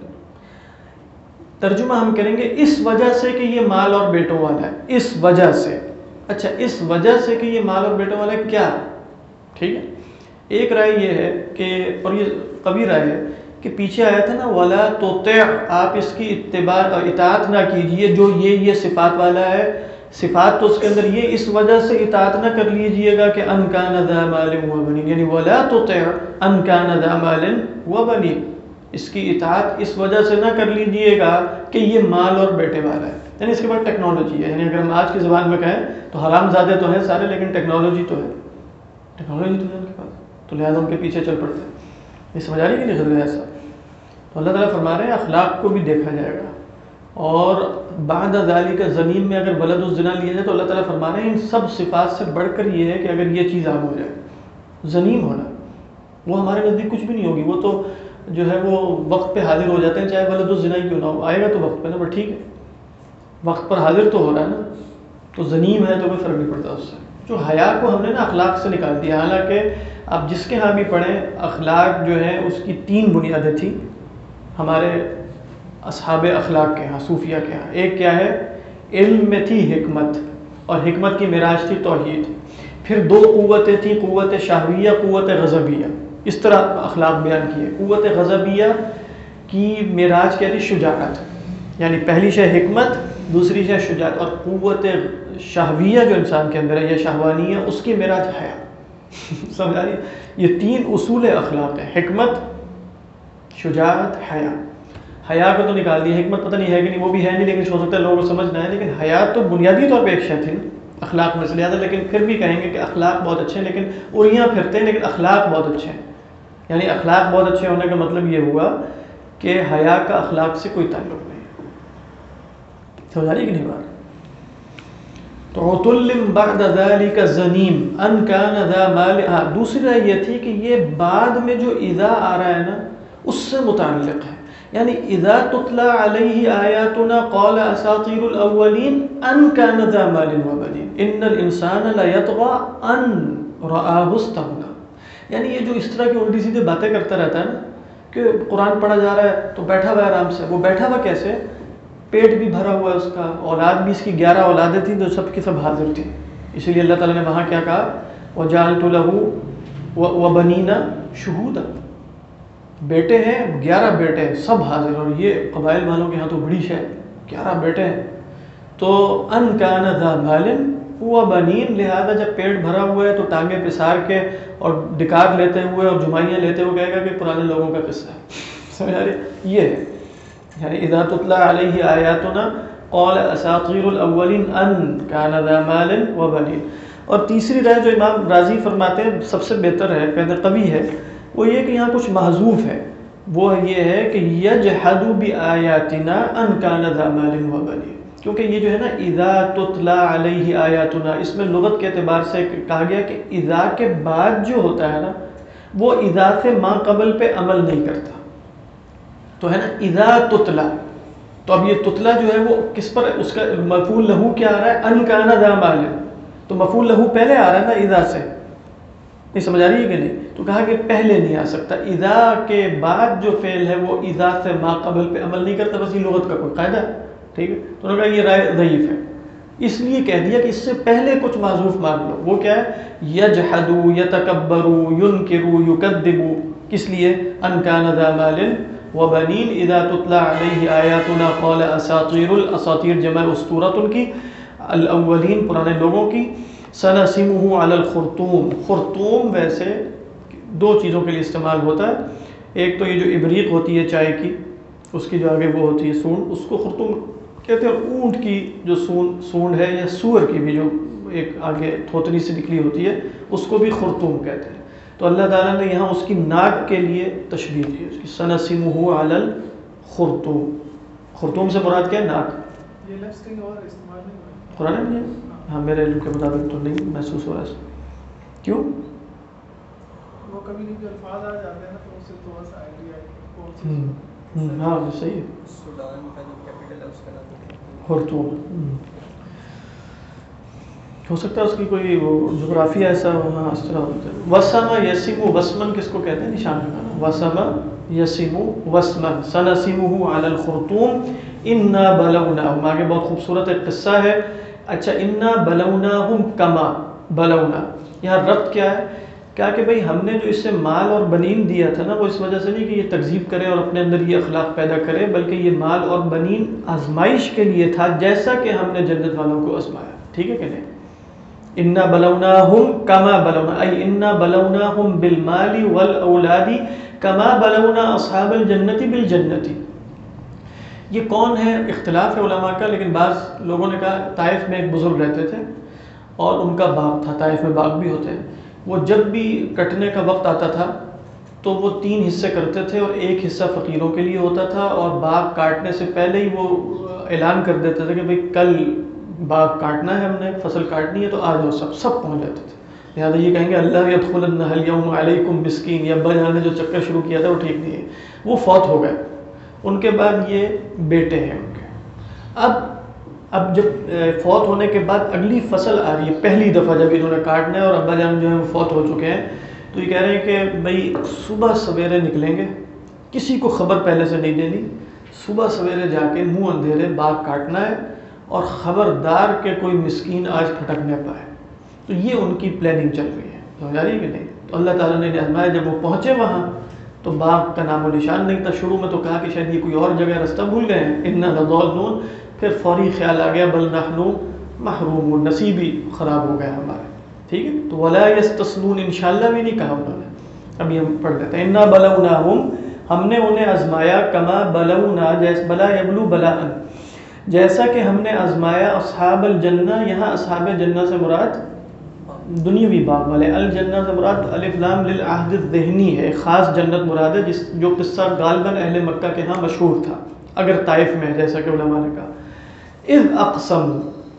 ترجمہ ہم کریں گے اس وجہ سے کہ یہ مال اور بیٹوں والا ہے، اس وجہ سے۔ اچھا اس وجہ سے کہ یہ مال اور بیٹوں والا ہے کیا؟ ٹھیک ہے، ایک رائے یہ ہے کہ، اور یہ قوی رائے ہے کہ پیچھے آیا تھا نا ولا تطع، آپ اس کی اتباع اطاعت نہ کیجئے، جو یہ صفات والا ہے، صفات تو اس کے اندر یہ اس وجہ سے اطاعت نہ کر لیجئے گا کہ ان کان ذا مال و بنین، یعنی ولا تطع ان کان ذا مال و بنین، اس کی اطاعت اس وجہ سے نہ کر لیجئے گا کہ یہ مال اور بیٹے والا ہے، یعنی اس کے بعد ٹیکنالوجی ہے، یعنی اگر ہم آج کی زبان میں کہیں تو حرام زادے تو ہیں سارے، لیکن ٹیکنالوجی تو ہے، ٹیکنالوجی تو ہے ان کے پاس، تو لہٰذا ان کے پیچھے چل پڑتے ہیں۔ یہ سمجھ آ رہی ہے کہ نہیں خضر ایسا؟ تو اللہ تعالیٰ فرما رہے ہیں اخلاق کو بھی دیکھا جائے گا، اور بعد ذالک زمین میں اگر ولد الزنا لیا جائے تو اللہ تعالیٰ فرما رہے ہیں ان سب صفات سے بڑھ کر یہ ہے کہ اگر یہ چیز عام ہو جائے، زنیم ہونا، وہ ہمارے نزدیک کچھ بھی نہیں ہوگی، وہ تو جو ہے وہ وقت پہ حاضر ہو جاتے ہیں، چاہے ولد الزنا ہی کیوں نہ ہو، آئے گا تو وقت پہ نا، پر ٹھیک ہے وقت پر حاضر تو ہو رہا ہے نا، تو زنیم ہے تو کوئی فرق نہیں پڑتا اس سے۔ جو حیا کو ہم نے نا اخلاق سے نکال دیا، حالانکہ آپ جس کے ہاں بھی پڑھیں اخلاق جو ہے اس کی 3 بنیادیں تھیں ہمارے اصحاب اخلاق کے ہاں، صوفیہ کے ہاں۔ ایک کیا ہے؟ علم میں تھی حکمت، اور حکمت کی معراج تھی توحید۔ پھر 2 قوتیں تھیں، قوت شہویہ، قوت غضبیہ، اس طرح اخلاق بیان کیے۔ قوت غضبیہ کی معراج کیا تھی؟ شجاعت، یعنی پہلی شے حکمت، دوسری شے شجاعت، اور قوت شہویہ جو انسان کے اندر ہے یا شہوانیہ، اس کی معراج حیا۔ سمجھ آ رہی ہے؟ یہ 3 اصول اخلاق ہیں، حکمت، شجاعت، حیا۔ حیا کو تو نکال دیا، حکمت پتہ نہیں ہے کہ نہیں، وہ بھی ہے نہیں، لیکن ہو سکتا ہے لوگوں کو سمجھنا ہے، لیکن حیا تو بنیادی طور پہ ایک شے تھی اخلاق میں سے، لہٰذا لیکن پھر بھی کہیں گے کہ اخلاق بہت اچھے ہیں، لیکن اڑیاں پھرتے ہیں لیکن اخلاق بہت اچھے ہیں، یعنی اخلاق بہت اچھے ہونے کا مطلب یہ ہوا کہ حیا کا اخلاق سے کوئی تعلق نہیں۔ سمجھ آ رہی کہ نہیں بات؟ تو عتل بعد ذلك زنیم ان کان ذا مال، دوسری رائے یہ تھی کہ یہ بعد میں جو اذا آ رہا ہے نا اس سے متعلق ہے، یعنی اذا تتلى علیہ آیاتنا قال اساطیر الاولین ان کان ذا مال و بنین ان الانسان لیطغى ان رآہ استغنى، یعنی یہ جو اس طرح کی الٹی سیدھی باتیں کرتا رہتا ہے نا کہ قرآن پڑھا جا رہا ہے تو بیٹھا ہوا ہے آرام سے، وہ بیٹھا ہوا کیسے؟ پیٹ بھی بھرا ہوا ہے اس کا، اولاد بھی اس کی 11 اولادیں تھیں جو سب کی سب حاضر تھیں، اسی لیے اللہ تعالیٰ نے وہاں کیا کہا؟ وَجَعَلْتُ لَهُ وَبَنِينَ شُهُودًا، بیٹے ہیں 11 بیٹے ہیں سب حاضر، اور یہ قبائل والوں کے ہاں تو بڑی شے 11 بیٹے ہیں. تو ان کان ذا مال و بنین، لہذا جب پیٹ بھرا ہوا ہے تو ٹانگیں پسار کے اور ڈکار لیتے ہوئے اور جمائیاں لیتے ہوئے کہے گا کہ پرانے لوگوں کا قصہ ہے. سمجھ آ رہی؟ یہ ہے یعنی اذا تتلی علیہ آیاتنا قال اساطیر الاولین ان کان ذا مال و بنین. اور تیسری رائے جو امام راضی فرماتے ہیں سب سے بہتر ہے، قید قوی ہے، وہ یہ کہ یہاں کچھ محذوف ہے. وہ یہ ہے کہ یجحد بآیاتنا ان کان ذا مال و بنین، کیونکہ یہ جو ہے نا اذا تتلی علیہ آیاتنا، اس میں لغت کے اعتبار سے کہا گیا کہ اذا کے بعد جو ہوتا ہے نا وہ اذا سے ما قبل پہ عمل نہیں کرتا. تو ہے نا اذا تتلا، تو اب یہ تتلا جو ہے وہ کس پر، اس کا مفعول لہو کیا آ رہا ہے؟ ان کان ذا مال، تو مفعول لہو پہلے آ رہا ہے نا اذا سے. نہیں سمجھ آ رہی ہے کہ نہیں؟ تو کہا کہ پہلے نہیں آ سکتا، اذا کے بعد جو فعل ہے وہ اذا سے ما قبل پہ عمل نہیں کرتا، بس یہ لغت کا کوئی قاعدہ ہے. ٹھیک ہے، تو انہوں نے کہا یہ رائے ضعیف ہے، اس لیے کہہ دیا کہ اس سے پہلے کچھ معذوف مان لو. وہ کیا ہے؟ یجحدو یتکبرو ینکرو یکذبو. کس لیے؟ ان کان ذا مال وبنین اذا تتلی علیہ آیاتنا قال اساطیر، الاساطیر جمع اسطورۃ کی، الاولین پرانے لوگوں کی. سنسمہ علی الخرطوم، خرطوم ویسے دو چیزوں کے لیے استعمال ہوتا ہے. ایک تو یہ جو ابریق ہوتی ہے چائے کی، اس کی جو آگے وہ ہوتی ہے سونڈ، اس کو خرطوم کہتے ہیں. اونٹ کی جو سونڈ ہے یا سور کی بھی جو ایک آگے تھوتنی سے نکلی ہوتی ہے اس کو بھی خرطوم کہتے ہیں. تو اللہ تعالیٰ نے یہاں اس کی ناک کے لیے تشبیہ دی، اس کی سنسمہ علی الخرطوم. خرطوم سے مراد کیا ہے؟ ناک. یہ لفظ کہیں اور استعمال نہیں ہوا قرآن میں ہے؟ ہاں میرے علم کے مطابق تو نہیں محسوس ہو رہا ہے. کیوں؟ وہ کبھی نہیں جو الفاظ آ جاتے ہیں نا تو اس سے تھوڑا سا آئیڈیا. ہاں صحیح ہے. سوڈان کا جو کیپٹل ہے اس کا نام خرطوم ہو سکتا ہے اس کی کوئی جغرافیہ ایسا ہونا اس طرح ہوتا ہے. وسم یسم وسمن کس کو کہتے ہیں؟ نشان لگانا. وسم یسم وسمن سنسمہ علی الخرطوم انا بلوناہم. آگے بہت خوبصورت ایک قصہ ہے. اچھا انا بلوناہم کما بلونا، یہاں ربط کیا ہے؟ کہا کہ بھئی ہم نے جو اس سے مال اور بنین دیا تھا نا وہ اس وجہ سے نہیں کہ یہ تکذیب کرے اور اپنے اندر یہ اخلاق پیدا کرے، بلکہ یہ مال اور بنین آزمائش کے لیے تھا، جیسا کہ ہم نے جنت والوں کو آزمایا. ٹھیک ہے کہ نہیں؟ انا بلوناہم کما بلونا، ای انا بلوناہم بالمال والاولاد کما بلونا اصحاب الجنت بالجنت. یہ کون ہے؟ اختلاف ہے علماء کا، لیکن بعض لوگوں نے کہا طائف میں ایک بزرگ رہتے تھے اور ان کا باغ تھا. طائف میں باغ بھی ہوتے ہیں. وہ جب بھی کٹنے کا وقت آتا تھا تو وہ 3 حصے کرتے تھے، اور ایک حصہ فقیروں کے لیے ہوتا تھا، اور باغ کاٹنے سے پہلے ہی وہ اعلان کر دیتے تھے کہ بھئی کل باغ کاٹنا ہے، ہم نے فصل کاٹنی ہے، تو آ جاؤ. سب پہنچ جاتے تھے. لہٰذا یہ کہیں گے اللہ یدخلن الیوم علیکم مسکین، یا ابا جان نے جو چکر شروع کیا تھا وہ ٹھیک نہیں ہے. وہ فوت ہو گئے. ان کے بعد یہ بیٹے ہیں ان کے. اب جب فوت ہونے کے بعد اگلی فصل آ رہی ہے، پہلی دفعہ جب انہوں نے کاٹنا ہے اور ابا جان جو ہیں وہ فوت ہو چکے ہیں، تو یہ کہہ رہے ہیں کہ بھئی صبح سویرے نکلیں گے، کسی کو خبر پہلے سے نہیں دینی، صبح سویرے جا کے منہ اندھیرے باغ کاٹنا ہے، اور خبردار کہ کوئی مسکین آج پھٹک نہ پائے. تو یہ ان کی پلاننگ چل رہی ہے. سمجھ رہی ہے کہ نہیں؟ تو اللہ تعالیٰ نے آزمایا. جب وہ پہنچے وہاں تو باغ کا نام و نشان نہیں تھا. شروع میں تو کہا کہ شاید یہ کوئی اور جگہ رستہ بھول گئے ہیں، انا لضالون. پھر فوری خیال آ گیا بل نحن محرومون، نصیب ہی خراب ہو گیا ہمارا. ٹھیک ہے، تو ولا یستثنون انشاءاللہ بھی نہیں کہا انہوں نے. ابھی ہم پڑھ لیتے ہیں. انا بلوناہم، ہم نے انہیں آزمایا، کما بلونا جیسے بلا یبلو بلاء، جیسا کہ ہم نے آزمایا اصحاب الجنہ. یہاں اصحاب جنہ سے مراد دنیاوی باغ والے، الجنہ سے مراد الف لام للعہد الذہنی ہے، خاص جنت مراد ہے، جو قصہ غالباً اہل مکہ کے ہاں مشہور تھا، اگر طائف میں ہے جیسا کہ علماء نے کہا. اذ اقسم،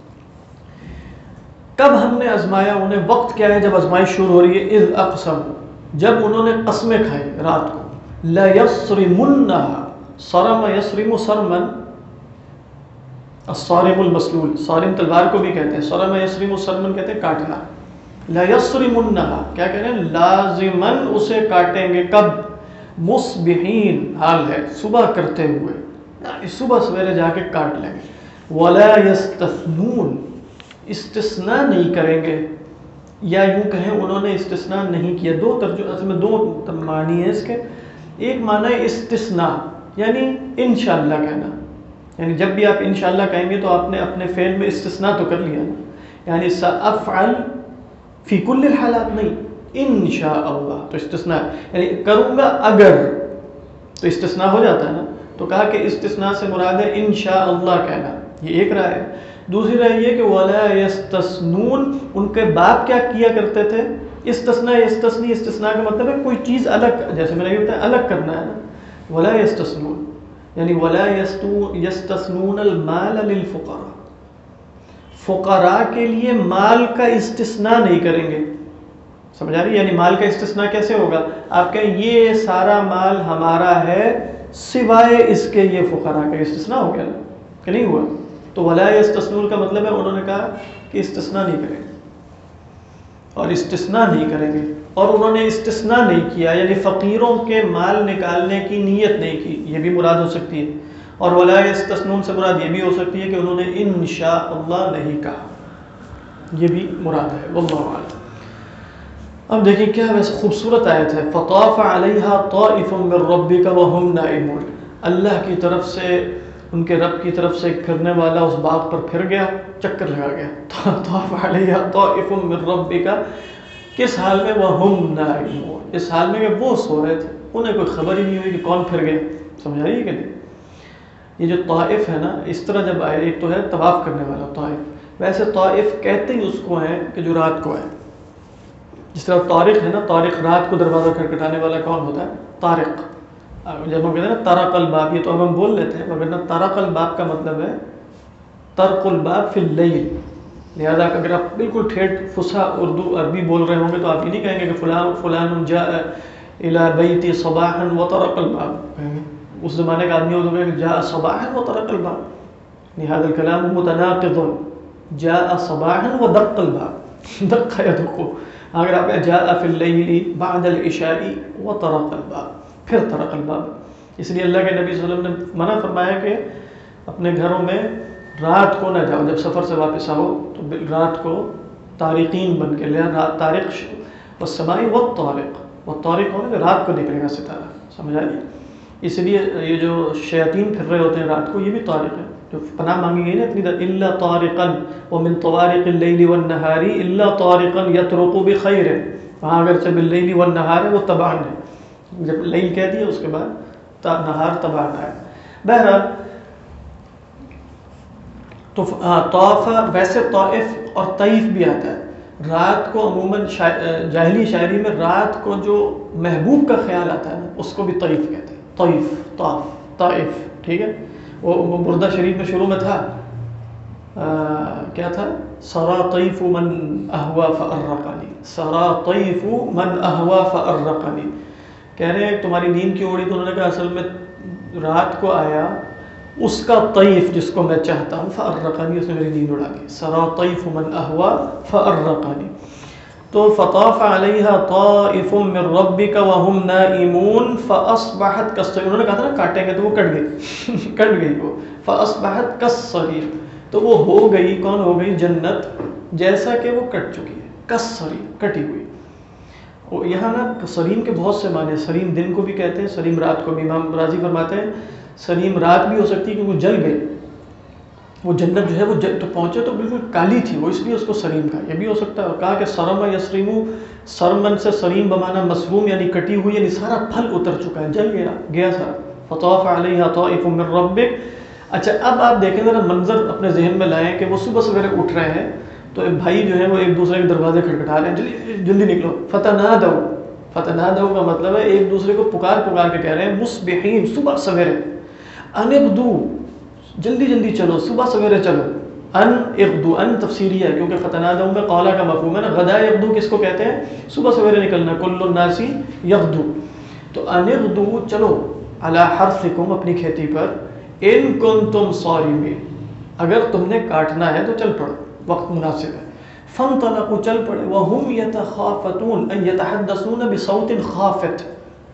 کب ہم نے آزمایا انہیں، وقت کیا ہے جب آزمائش شروع ہو رہی ہے. اذ اقسم، جب انہوں نے قسمیں کھائی رات کو. لیصرمنها، صرم یصرم صرما، الصارم المسلول، صارم تلوار کو بھی کہتے ہیں، صرم یصرم صرما کہتے ہیں کاٹنا. لیصرمنها کیا کہہ رہے ہیں؟ لازماً اسے کاٹیں گے. کب؟ مصبحین، حال ہے صبح کرتے ہوئے، یعنی صبح سویرے جا کے کاٹ لیں گے. ولا یستثنون، استثناء نہیں کریں گے، یا یوں کہیں انہوں نے استثناء نہیں کیا. دو ترجمے، اصل میں دو معنی ہے اس کے. ایک معنی ہے استثناء، یعنی انشاءاللہ کہنا، یعنی جب بھی آپ انشاءاللہ کہیں گے تو آپ نے اپنے فعل میں استثناء تو کر لیا نا، یعنی سأفعل فی کل الحالات نہیں، انشاءاللہ تو استثناء، یعنی کروں گا اگر، تو استثناء ہو جاتا ہے نا، تو کہا کہ استثناء سے مراد ہے انشاءاللہ کہنا، یہ ایک رائے ہے۔ دوسری رائے یہ کہ ولا یستثنون، ان کے باپ کیا کیا کرتے تھے، استثناء یستثنی، استثناء کا مطلب ہے کوئی چیز الگ، جیسے میں نے یہ بتایا الگ کرنا ہے نا، ولا یستثنون یعنی ولا یستثنون المال للفقراء، فقراء کے لیے مال کا استثناء نہیں کریں گے، سمجھ آ رہی ہے؟ یعنی مال کا استثناء کیسے ہوگا، آپ کہیں یہ سارا مال ہمارا ہے سوائے اس کے یہ فقراء کا، استثناء ہو گیا نا کہ نہیں ہوا؟ تو ولا یستثنون کا مطلب ہے انہوں نے کہا کہ استثناء نہیں کریں گے اور استثناء نہیں کریں گے، اور انہوں نے استثناء نہیں کیا، یعنی فقیروں کے مال نکالنے کی نیت نہیں کی، یہ بھی مراد ہو سکتی ہے، اور ولا یستثنون سے مراد یہ بھی ہو سکتی ہے کہ انہوں نے انشاءاللہ نہیں کہا، یہ بھی مراد ہے، واللہ اعلم۔ اب دیکھیں کیا ویسے خوبصورت آیت ہے، فطاف علیہا طائف من ربک وہم نائمون، اللہ کی طرف سے، ان کے رب کی طرف سے ایک پھرنے والا اس باغ پر پھر گیا، چکر لگا گیا، طاف علیہا طائف من ربک، کس حال میں، وہم نائمون، اس حال میں کہ وہ سو رہے تھے، انہیں کوئی خبر ہی نہیں ہوئی کہ کون پھر گیا، سمجھ رہی ہے کہ نہیں؟ یہ جو طائف ہے نا، اس طرح جب آئے، ایک تو ہے طواف کرنے والا طائف، ویسے طائف کہتے ہی اس کو ہیں کہ جو رات کو ہے، جس طرح طارق ہے نا، طارق رات کو دروازہ کھٹکھٹانے والا کون ہوتا ہے، طارق، جب ہم کہتے ہیں نا طرق الباب، یہ تو اب ہم بول لیتے ہیں، مگر نا طرق الباب کا مطلب ہے طرق الباب فی اللیل، لہذا اگر آپ بالکل ٹھیٹ فصحی اردو عربی بول رہے ہوں گے تو آپ یہ نہیں کہیں گے کہ فلان جاء الی بیتی صباحا وطرق الباب، کہیں گے اس زمانے کا آدمی ہوتا ہے کہ جاء صباحا وطرق الباب، هذا الكلام متناقض، جاء صباحا ودق الباب، دق يدق، اگر آپ جاء فی اللیل بعد العشاء وطرق الباب، پھر طرق الباب، اس لیے اللہ کے نبی صلی اللہ علیہ وسلم نے منع فرمایا کہ اپنے گھروں میں رات کو نہ جاؤ، جب سفر سے واپس آؤ تو رات کو طارقین بن کے لیا، طارق والسماء والطارق، والطارق ہونے کہ رات کو نکلے گا ستارہ، سمجھ آئیے؟ اس لیے یہ جو شیاطین پھر رہے ہوتے ہیں رات کو، یہ بھی طارق ہے، جو پناہ مانگی گئی نا اتنی دیر، الا طارقا ومن طوارق اللیل والنہار الا طارقا یطرق بخیر، وہاں اگرچہ باللیل والنہار ہے وہ تبعن ہے، جب لیل کہہ دیا اس کے بعد نہار تبعن ہے۔ بہرحال تو طواف، ویسے طائف اور طیف بھی آتا ہے، رات کو عموماً جاہلی شاعری میں رات کو جو محبوب کا خیال آتا ہے نا اس کو بھی طیف کہتے ہیں، طیف، طاف، طائف، ٹھیک ہے؟ وہ بردہ شریف میں شروع میں تھا کیا تھا، سرا طیف من اہوا فارقنی، سرا طیف من اہوا فارقنی، کہہ رہے ہیں تمہاری نیند کی اوڑی، تو انہوں نے کہا اصل میں رات کو آیا اس کا طیف جس کو میں چاہتا ہوں، فارقنی، اس نے میری نیند اڑا دی، سرا طیف من اہوا فارقنی۔ تو فطاف علیہا طائف من ربک وہم نائمون فاصبحت کالصریم، انہوں نے کہا تھا نا کاٹیں گے تو وہ کٹ گئی، کٹ گئی وہ، فاصبحت کالصریم، تو وہ ہو گئی، کون ہو گئی، جنت جیسا کہ وہ کٹ چکی ہے، کالصریم، کٹی ہوئی۔ اور یہاں نا سریم کے بہت سے معنی، سریم دن کو بھی کہتے ہیں، سریم رات کو بھی، امام راضی فرماتے ہیں سریم رات بھی ہو سکتی ہے کیونکہ وہ جل گئی، وہ جنت جو ہے وہ تو پہنچے تو بالکل کالی تھی وہ، اس لیے اس کو سریم کہا، یہ بھی ہو سکتا ہے۔ اور کہا کہ سرم یسریمو، سرمن سے سریم بمانا مسروم، یعنی کٹی ہوئی، یعنی سارا پھل اتر چکا ہے، جل گیا سارا۔ فطاف علیہا طائف من ربک۔ اچھا اب آپ دیکھیں ذرا منظر اپنے ذہن میں لائیں کہ وہ صبح سویرے اٹھ رہے ہیں تو ایک بھائی جو ہے وہ ایک دوسرے کے دروازے کھٹکھٹا رہے ہیں، جلدی جلدی نکلو، فتنادوا، فتنادوا کا مطلب ہے ایک دوسرے کو پکار کے کہہ رہے ہیں، مصبحین، صبح سویرے، ان اغدو، جلدی جلدی چلو، صبح سویرے چلو، ان اغدو، ان تفسیری ہے کیونکہ فتنادوا میں قولا کا مفہوم ہے نا، غدا یغدو کس کو کہتے ہیں، صبح سویرے نکلنا، کل الناس یغدو، تو ان اغدو، چلو، علی حرثکم، اپنی کھیتی پر، ان کنتم صارمین، اگر تم نے کاٹنا ہے تو چل پڑو، وقت مناسب ہے۔ فانطلقوا، چل پڑے، وہم یتخافتون، ان یتحدثون بصوت خافت،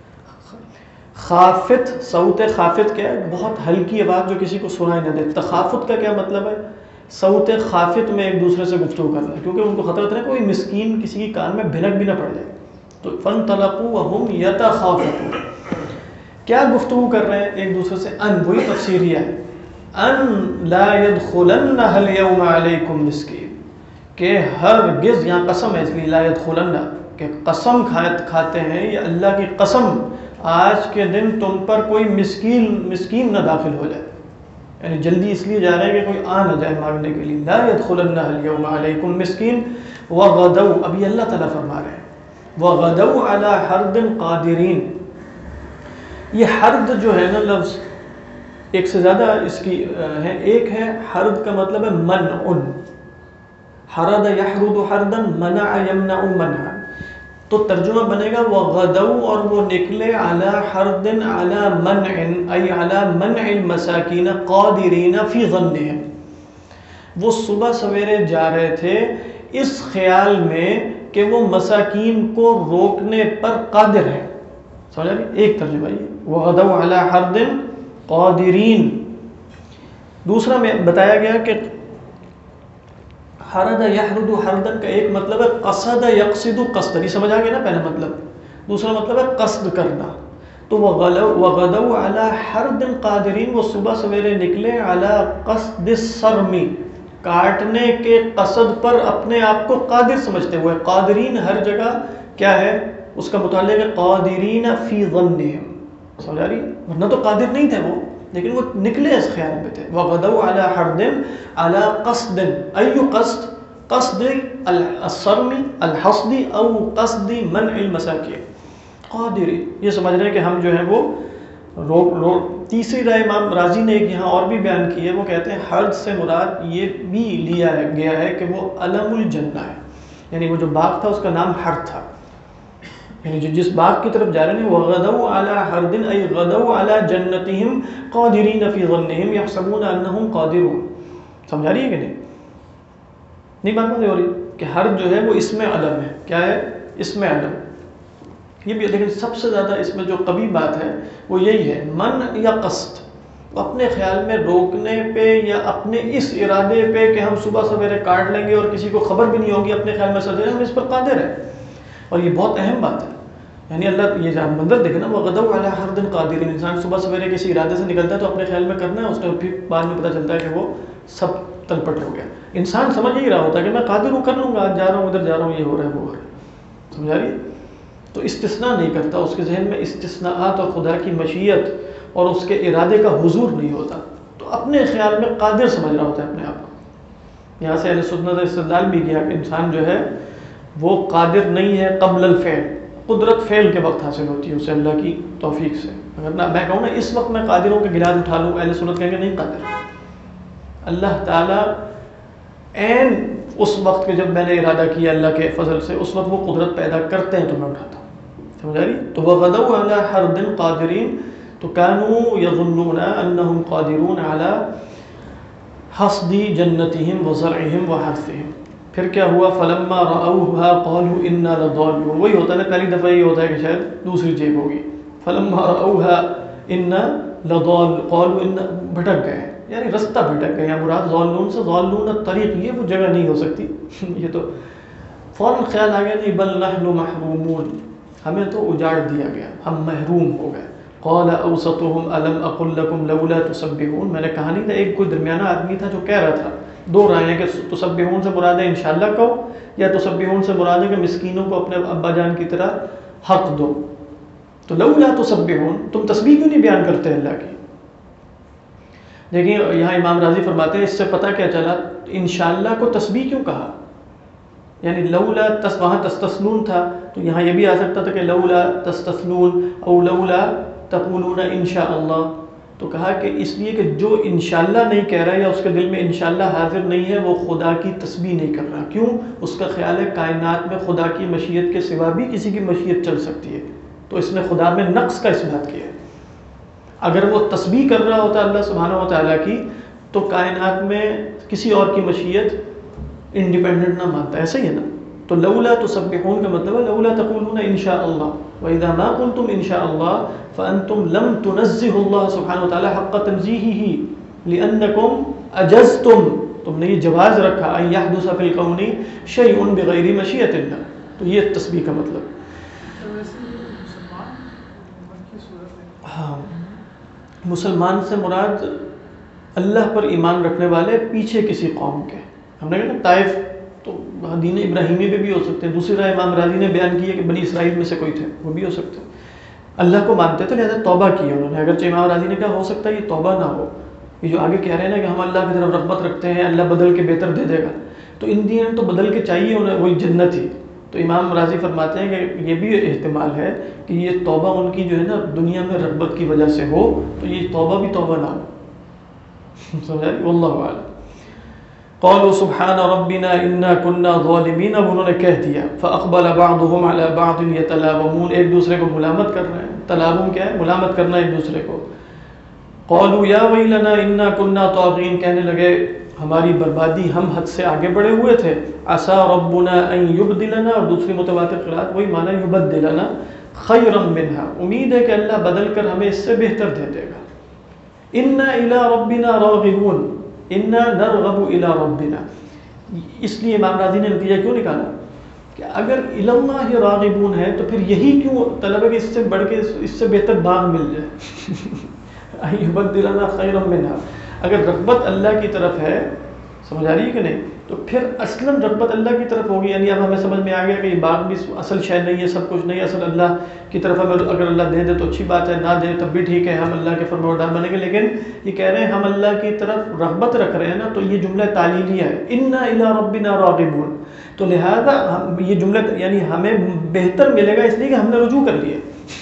خافت، صوت خافت کیا ہے، بہت ہلکی آواز جو کسی کو سنائی نہ دے۔ تخافت کا کیا مطلب ہے، صوت خافت میں ایک دوسرے سے گفتگو کرنا، کیونکہ ان کو خطرہ ہوتا ہے کوئی مسکین کسی کی کان میں بھنک بھی نہ پڑ جائے، تو فانطلقوا وہم یتخافتون۔ کیا گفتگو کر رہے ہیں ایک دوسرے سے؟ ان وہی تفسیریہ ہے، ان لا يدخلنها اليوم علیکم مسکین، کہ ہرگز، یہاں قسم ہے اس لیے لا يدخلن، کہ قسم کھاتے ہیں یہ اللہ کی قسم، آج کے دن تم پر کوئی مسکین نہ داخل ہو جائے، یعنی جلدی اس لیے جا رہے ہیں کہ کوئی آ نہ جائے مانگنے کے لیے. لا يدخلنها اليوم علیکم مسکین وغدوا، ابھی اللہ تعالیٰ فرما رہے ہیں وغدوا علی حرد قادرین. یہ حرد جو ہے نا لفظ ایک سے زیادہ اس کی ہے. ایک ہے حرد کا مطلب ہے منع، حرد یحرد حردا منع یمنع منعا، تو ترجمہ بنے گا وغدوا، اور وہ نکلے علی حرد علی منع ای علی منع المساکین قادرین فی ظنہم، وہ صبح سویرے جا رہے تھے اس خیال میں کہ وہ مساکین کو روکنے پر قادر ہے. سمجھا بھی؟ ایک ترجمہ یہ وغدوا علی حرد قادرین. دوسرا میں بتایا گیا کہ حرد یحرد حردن کا ایک مطلب ہے قصد یقصد قصدا، یہ سمجھ آ گیا نا پہلا مطلب. دوسرا مطلب ہے قصد کرنا. تو وغدوا علی حرد قادرین، وہ صبح سویرے نکلے علی قصد الصرم، کاٹنے کے قصد پر اپنے آپ کو قادر سمجھتے ہوئے. قادرین ہر جگہ کیا ہے اس کا متعلق ہے قادرین فی ظنہم. سمجھ آ رہی؟ ورنہ تو قادر نہیں تھے وہ، لیکن وہ نکلے اس خیال میں تھے. وغدوا علی حرد علی قصد، ای قصد؟ قصد الصرم الحصد او قصد منع المساکین قادری. یہ سمجھ رہے ہیں کہ ہم جو ہیں وہ تیسری رائے امام راضی نے ایک یہاں اور بھی بیان کی ہے، وہ کہتے ہیں حرد سے مراد یہ بھی لیا گیا ہے کہ وہ علم الجنہ ہے، یعنی وہ جو باغ تھا اس کا نام حرد تھا، یعنی جو جس باغ کی طرف جا رہے ہیں وغدوا علی حرد ای غدوا علی جنتہم قادرین فی ظنہم یحسبون انہم قادرون. سمجھا رہی ہے کہ نہیں بات ہو رہی کہ حرد جو ہے وہ اسم علم ہے. کیا ہے؟ اسم علم. یہ بھی لیکن سب سے زیادہ اس میں جو قوی بات ہے وہ یہی ہے من یا قصد، وہ اپنے خیال میں روکنے پہ یا اپنے اس ارادے پہ کہ ہم صبح سویرے کاٹ لیں گے اور کسی کو خبر بھی نہیں ہوگی، اپنے خیال میں سمجھ رہے ہیں ہم اس پر قادر ہیں. اور یہ بہت اہم بات ہے، یعنی اللہ یہ جہاں منظر دیکھے نا وغدوا علی حرد قادرین، انسان صبح سویرے کسی ارادے سے نکلتا ہے تو اپنے خیال میں کرنا ہے، اس نے پھر بعد میں پتہ چلتا ہے کہ وہ سب تلپٹ ہو گیا. انسان سمجھ ہی رہا ہوتا ہے کہ میں قادر ہوں، کر لوں گا، آج جا رہا ہوں ادھر جا رہا ہوں، یہ ہو رہا ہے وہ ہو رہا ہے. سمجھا رہی؟ تو استثناء نہیں کرتا، اس کے ذہن میں استثناءات اور خدا کی مشیت اور اس کے ارادے کا حضور نہیں ہوتا، تو اپنے خیال میں قادر سمجھ رہا ہوتا ہے اپنے آپ کو. یہاں سے اہل سنت نے استدلال بھی کیا کہ انسان جو ہے وہ قادر نہیں ہے قبل الفعل، قدرت فعل کے وقت حاصل ہوتی ہے اسے اللہ کی توفیق سے. اگر میں کہوں نا اس وقت میں قادروں کے گلاس اٹھا لوں، اہل سنت کہیں گے نہیں قادر. اللہ تعالیٰ عین اس وقت کے جب میں نے ارادہ کیا اللہ کے فضل سے، اس وقت وہ قدرت پیدا کرتے ہیں تو میں اٹھاتا ہوں. سمجھا رہی؟ تو وغدوا علی حرد قادرین، تو كانوا يظنون انهم قادرون على حصد جنتهم وزرعهم وحرثهم. پھر کیا ہوا؟ فلما رأوها قالوا انا لضالون. وہی ہوتا ہے نا، پہلی دفعہ یہ ہوتا ہے کہ شاید دوسری چیز ہوگی. فلما رأوها انا لضال قالوا انا، بھٹک گئے، یعنی رستہ بھٹک گئے. یہاں مراد ضالون سے ضالون الطریق، یہ وہ جگہ نہیں ہو سکتی. یہ تو فوراً خیال آ گیا نہیں، بل نحن محرومون، ہمیں تو اجاڑ دیا گیا، ہم محروم ہو گئے. قال اوسطهم الم اقل لكم لولا تسبحون. میں نے کہا نہیں تھا، ایک کوئی درمیانہ آدمی تھا جو کہہ رہا تھا، دو رائے ہیں کہ تسبحون سے مراد ہے انشاءاللہ کہو، یا تسبحون سے مراد ہے کہ مسکینوں کو اپنے ابا جان کی طرح حق دو. تو لولا تسبحون، تم تسبیح کیوں نہیں بیان کرتے اللہ کی؟ دیکھیں یہاں امام راضی فرماتے ہیں اس سے پتہ کیا چلا انشاءاللہ کو تسبیح کیوں کہا. یعنی لولا وہاں تستثنون تھا، تو یہاں یہ بھی آ سکتا تھا کہ لولا تستثنون او لولا تقولون انشاءاللہ. تو کہا کہ اس لیے کہ جو انشاءاللہ نہیں کہہ رہا ہے یا اس کے دل میں انشاءاللہ حاضر نہیں ہے، وہ خدا کی تسبیح نہیں کر رہا. کیوں؟ اس کا خیال ہے کائنات میں خدا کی مشیت کے سوا بھی کسی کی مشیت چل سکتی ہے، تو اس نے خدا میں نقص کا اثبات کیا ہے. اگر وہ تسبیح کر رہا ہوتا اللہ سبحانہ و تعالیٰ کی، تو کائنات میں کسی اور کی مشیت انڈیپینڈنٹ نہ مانتا. ایسا ہی ہے نا. تو لولا تسبحون کا مطلب ہے لولا تقولون انشاءاللہ وَإِذَا مَا قُلْتُمْ إِنْشَاءَ اللَّهِ فَأَنْتُمْ لَمْ تُنَزِّهُ اللَّهَ سبحانہ وتعالی حق تنزیہہ لِأَنَّكُمْ أَجَزْتُمْ. تم نے یہ جواز رکھا أَن يَحْدُثَ فِي الْكَوْنِ شَيْءٌ بِغَيْرِ مَشِيَّةِ اللَّهِ. تو یہ تسبیح کا مطلب. ویسے مسلمان مکی صورت ہے ہاں مسلمان سے مراد اللہ پر ایمان رکھنے والے پیچھے کسی قوم کے. ہم نے کہا نا طائف تو دین ابراہیمی پہ بھی ہو سکتے ہیں. دوسری رائے امام راضی نے بیان کی ہے کہ بنی اسرائیل میں سے کوئی تھے, وہ بھی ہو سکتے ہیں. اللہ کو مانتے تھے لہٰذا توبہ کی انہوں نے. اگرچہ امام راضی نے کہا ہو سکتا ہے یہ توبہ نہ ہو, یہ جو آگے کہہ رہے ہیں نا کہ ہم اللہ کی طرف رغبت رکھتے ہیں, اللہ بدل کے بہتر دے دے گا, تو ان دین تو بدل کے چاہیے انہیں وہی جنت ہی. تو امام راضی فرماتے ہیں کہ یہ بھی احتمال ہے کہ یہ توبہ ان کی جو ہے نا دنیا میں رغبت کی وجہ سے ہو, تو یہ توبہ بھی توبہ نہ ہو. سمجھا واللہ اعلم. قالوا سبحان ربنا انا كنا ظالمین, اب انہوں نے کہہ دیا. فاقبل بعضهم على بعض يتلاومون, ایک دوسرے کو ملامت کر رہے ہیں. تلاوم کیا ہے؟ ملامت کرنا ایک دوسرے کو. قالوا یا ویلنا انا كنا طاغین, کہنے لگے ہماری بربادی, ہم حد سے آگے بڑھے ہوئے تھے. عسى ربنا ان يبدلنا, اور دوسری متواتر قرات وہی معنی یبدلنا خیرا منها, امید ہے کہ اللہ بدل کر ہمیں اس سے بہتر دے دے گا. انا الى ربنا راغبون, انا نرغب الى ربنا. اس لیے امام راضی نے نتیجہ کیوں نکالا کہ اگر الی اللہ راغبون ہے تو پھر یہی کیوں طلب ہے کہ اس سے بڑھ کے اس سے بہتر باغ مل جائے. یبدلنا خیرا منها, اگر رغبت اللہ کی طرف ہے, سمجھ آ رہی ہے کہ نہیں, تو پھر اصلاً رغبت اللہ کی طرف ہوگی. یعنی اب ہمیں سمجھ میں آ گیا کہ یہ باغ بھی اصل شے نہیں ہے, سب کچھ نہیں, اصل اللہ کی طرف ہمیں اگر اللہ دے دے تو اچھی بات ہے, نہ دے تب بھی ٹھیک ہے, ہم اللہ کے فرمانبردار بنیں گے. لیکن یہ کہہ رہے ہیں ہم اللہ کی طرف رغبت رکھ رہے ہیں نا, تو یہ جملہ تعلیلیہ ہے, انا الی ربنا راغبون. تو لہذا یہ جملہ یعنی ہمیں بہتر ملے گا اس لیے کہ ہم نے رجوع کر لیا.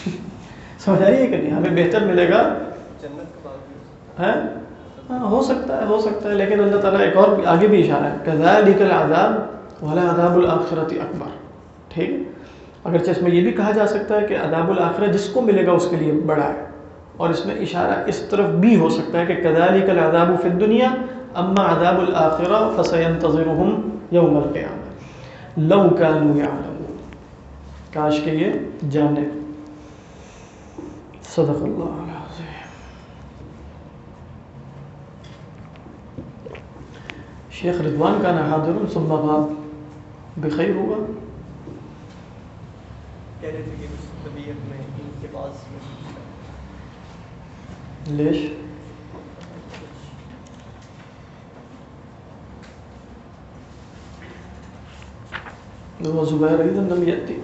سمجھ آ رہی ہے کہ نہیں, ہمیں بہتر ملے گا. جنت کا باغ بھی ہے ہاں ہو سکتا ہے, لیکن اللہ تعالیٰ ایک اور آگے بھی اشارہ ہے, کذالک العذاب ولعذاب الآخرۃ اکبر. ٹھیک, اگرچہ اس میں یہ بھی کہا جا سکتا ہے کہ عذاب الآخرہ جس کو ملے گا اس کے لیے بڑا ہے, اور اس میں اشارہ اس طرف بھی ہو سکتا ہے کہ کذالک العذاب فی الدنیا اما عذاب الآخرہ فسینتظرہم یوم القیامہ لو کانوا یعلمون. کاش کہ یہ جانے. صدق اللہ العظیم. شیخ رضوان کا حاضر ثم بعد بخیر ہوگا. کہہ رہے تھے کہ اس طبیعت میں ان کے پاس لیش وہ زبیر ایضا لم یأتی.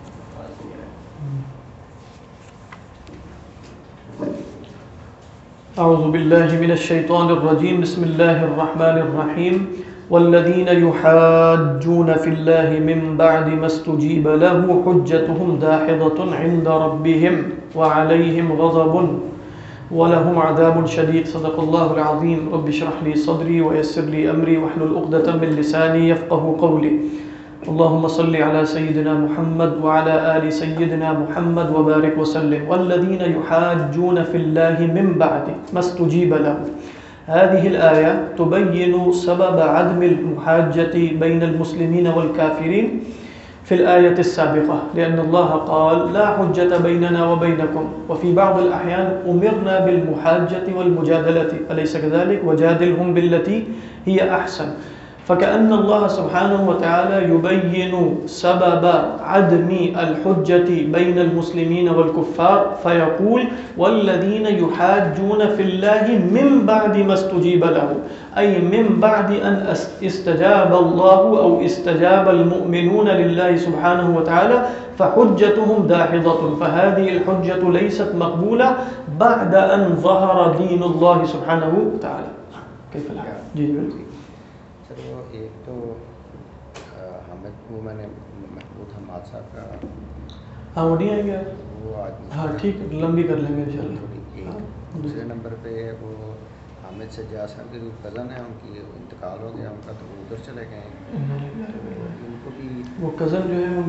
اعوذ باللہ من الشیطان الرجیم, بسم اللہ الرحمن الرحیم. والذین یحاجون فی اللہ من بعد ما استجیب له حجتهم داحضة عند ربهم وعلیہم غضب ولهم عذاب شدید. صدق اللہ العظیم. رب اشرح لی صدری ویسر لی امری واحلل عقدة من لسانی یفقهوا قولی. اللهم صل على سيدنا محمد وعلى آل سيدنا محمد وبارك وسلم. والذين يحاجون في الله من بعد ما استجيب له. هذه الآية تبين سبب عدم المحاجة بين المسلمين والكافرين في الآية السابقة, لأن الله قال لا حجة بيننا وبينكم, وفي بعض الأحيان أمرنا بالمحاجة والمجادلة, أليس كذلك؟ وجادلهم بالتي هي أحسن. فكأن الله سبحانه وتعالى يبين سبب عدم الحجة بين المسلمين والكفار فيقول والذين يحاجون في الله من بعد ما استجيب له, أي من بعد أن استجاب الله أو استجاب المؤمنون لله سبحانه وتعالى فحجتهم داحضة, فهذه الحجة ليست مقبولة بعد أن ظهر دين الله سبحانه وتعالى. كيف الحال؟ جی بالکل. چلو ایک تو حامد وہ میں نے محمود حماد صاحب کا ہاں وہ نہیں آئیں گے وہ آج ہاں ٹھیک لمبی کر لیں گے انشاءاللہ. دوسرے نمبر پہ وہ حامد سجاد صاحب کے جو کزن ہیں ان کی انتقال ہو گیا ان کا, تو وہ ادھر چلے گئے ہیں. تو ان کو بھی وہ کزن جو ہے ان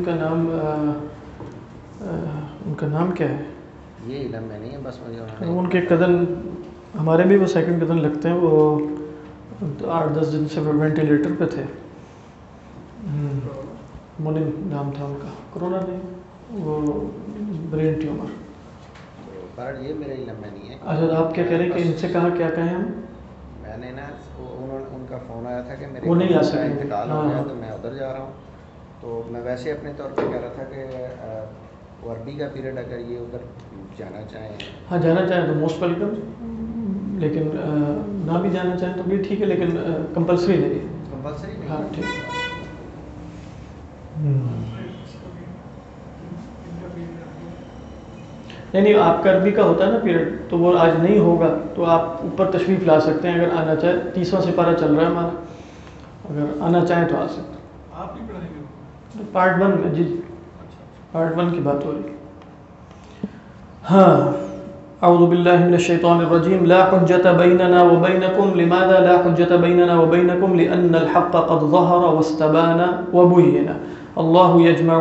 کا نام کیا ہے یہ علم میں نہیں ہے, بس مجھے ان کے کزن ہمارے بھی وہ سیکنڈ کزن لگتے ہیں, وہ 8-10 دن سے وینٹیلیٹر پہ تھے. مونن نام تھا ان کا, کرونا نہیں وہ برین ٹیومر. پر یہ میرے علم میں نہیں ہے. اچھا آپ کیا کہہ رہے ہیں کہ ان سے کہا کیا کہیں ہم؟ میں نے نا ان کا فون آیا تھا کہ میرے وہ نہیں آ سکے, انتقال ہو گیا تو میں ادھر جا رہا ہوں. تو میں ویسے اپنے طور پہ کہہ رہا تھا کہ وہ عربی کا پیریڈ اگر یہ ادھر جانا چاہیں ہاں جانا چاہیں تو موسٹ ویلکم، لیکن نہ بھی جانا چاہیں تو بھی ٹھیک ہے، لیکن کمپلسری نہیں ہے. کمپلسری نہیں. ہاں ٹھیک. نہیں آپ کا عربی کا ہوتا ہے نا پیریڈ، تو وہ آج نہیں ہوگا تو آپ اوپر تشریف لا سکتے ہیں اگر آنا چاہیں. 30واں سپارہ چل رہا ہے ہمارا، اگر آنا چاہیں تو آ سکتے ہیں. آپ بھی پڑھائیں گے پارٹ 1 میں؟ جی پارٹ 1 کی بات ہو رہی ہے. ہاں اعوذ باللہ من الشیطان الرجیم. لا حجة بیننا وبینکم. لماذا لا حجة بیننا وبینکم؟ لأن الحق قد ظهر واستبان وبين. الله يجمع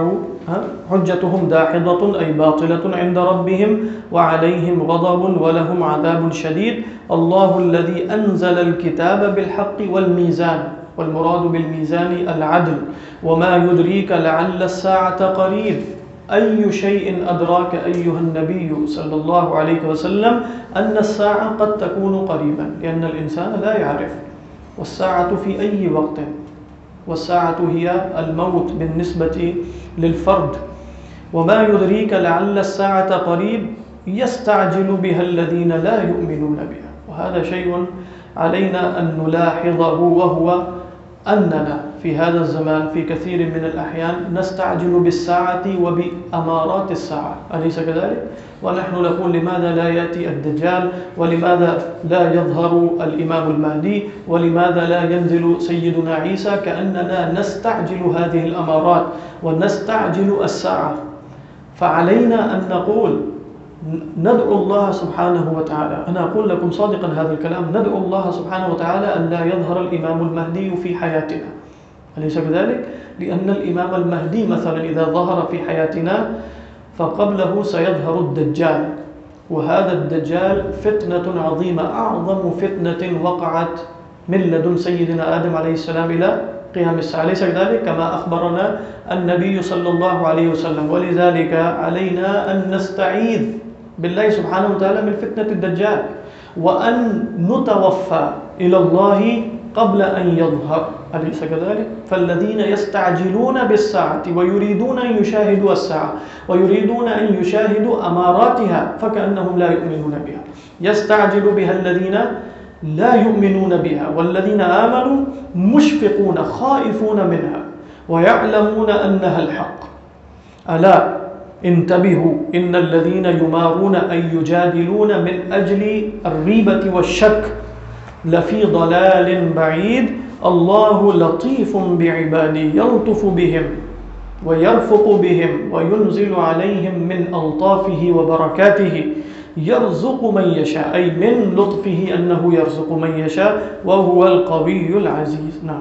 حجتهم داحضة أي باطلة عند ربهم وعليهم غضب ولهم عذاب شديد. الله الذي أنزل الكتاب بالحق والميزان، والمراد بالميزان العدل. وما يدريك لعل الساعة قريب. أي شيء أدراك أيها النبي صلى الله عليه وسلم أن الساعة قد تكون قريبا، لأن الإنسان لا يعرف والساعة في أي وقت، والساعة هي الموت بالنسبة للفرد. وما يدريك لعل الساعة قريب يستعجل بها الذين لا يؤمنون بها. وهذا شيء علينا أن نلاحظه، وهو أننا في هذا الزمان في كثير من الأحيان نستعجل بالساعة وبأمارات الساعة، أليس كذلك؟ ونحن نقول لماذا لا يأتي الدجال، ولماذا لا يظهر الإمام المهدي، ولماذا لا ينزل سيدنا عيسى، كأننا نستعجل هذه الأمارات ونستعجل الساعة. فعلينا أن نقول ندعو الله سبحانه وتعالى، أنا أقول لكم صادقا هذا الكلام، ندعو الله سبحانه وتعالى أن لا يظهر الإمام المهدي في حياتنا، أليس كذلك؟ لأن الإمام المهدي مثلا إذا ظهر في حياتنا فقبله سيظهر الدجال، وهذا الدجال فتنة عظيمة، أعظم فتنة وقعت من لدن سيدنا آدم عليه السلام إلى قيام الساعة، أليس كذلك؟ كما أخبرنا النبي صلى الله عليه وسلم. ولذلك علينا أن نستعيذ بالله سبحانه وتعالى من فتنة الدجال، وأن نتوفى إلى الله قبل أن يظهر، أليس كذلك؟ فالذين يستعجلون بالساعة ويريدون أن يشاهدوا الساعة ويريدون أن يشاهدوا أماراتها فكأنهم لا يؤمنون بها. يستعجل بها الذين لا يؤمنون بها، والذين آمنوا مشفقون خائفون منها ويعلمون أنها الحق. ألا انتبهوا إن الذين يمارون أن يجادلون من أجل الريبة والشك لفي ضلال بعيد. الله لطيف بعباده يلطف بهم ويرفق بهم وينزل عليهم من ألطافه وبركاته. يرزق من يشاء، أي من لطفه أنه يرزق من يشاء وهو القوي العزيز. نعم.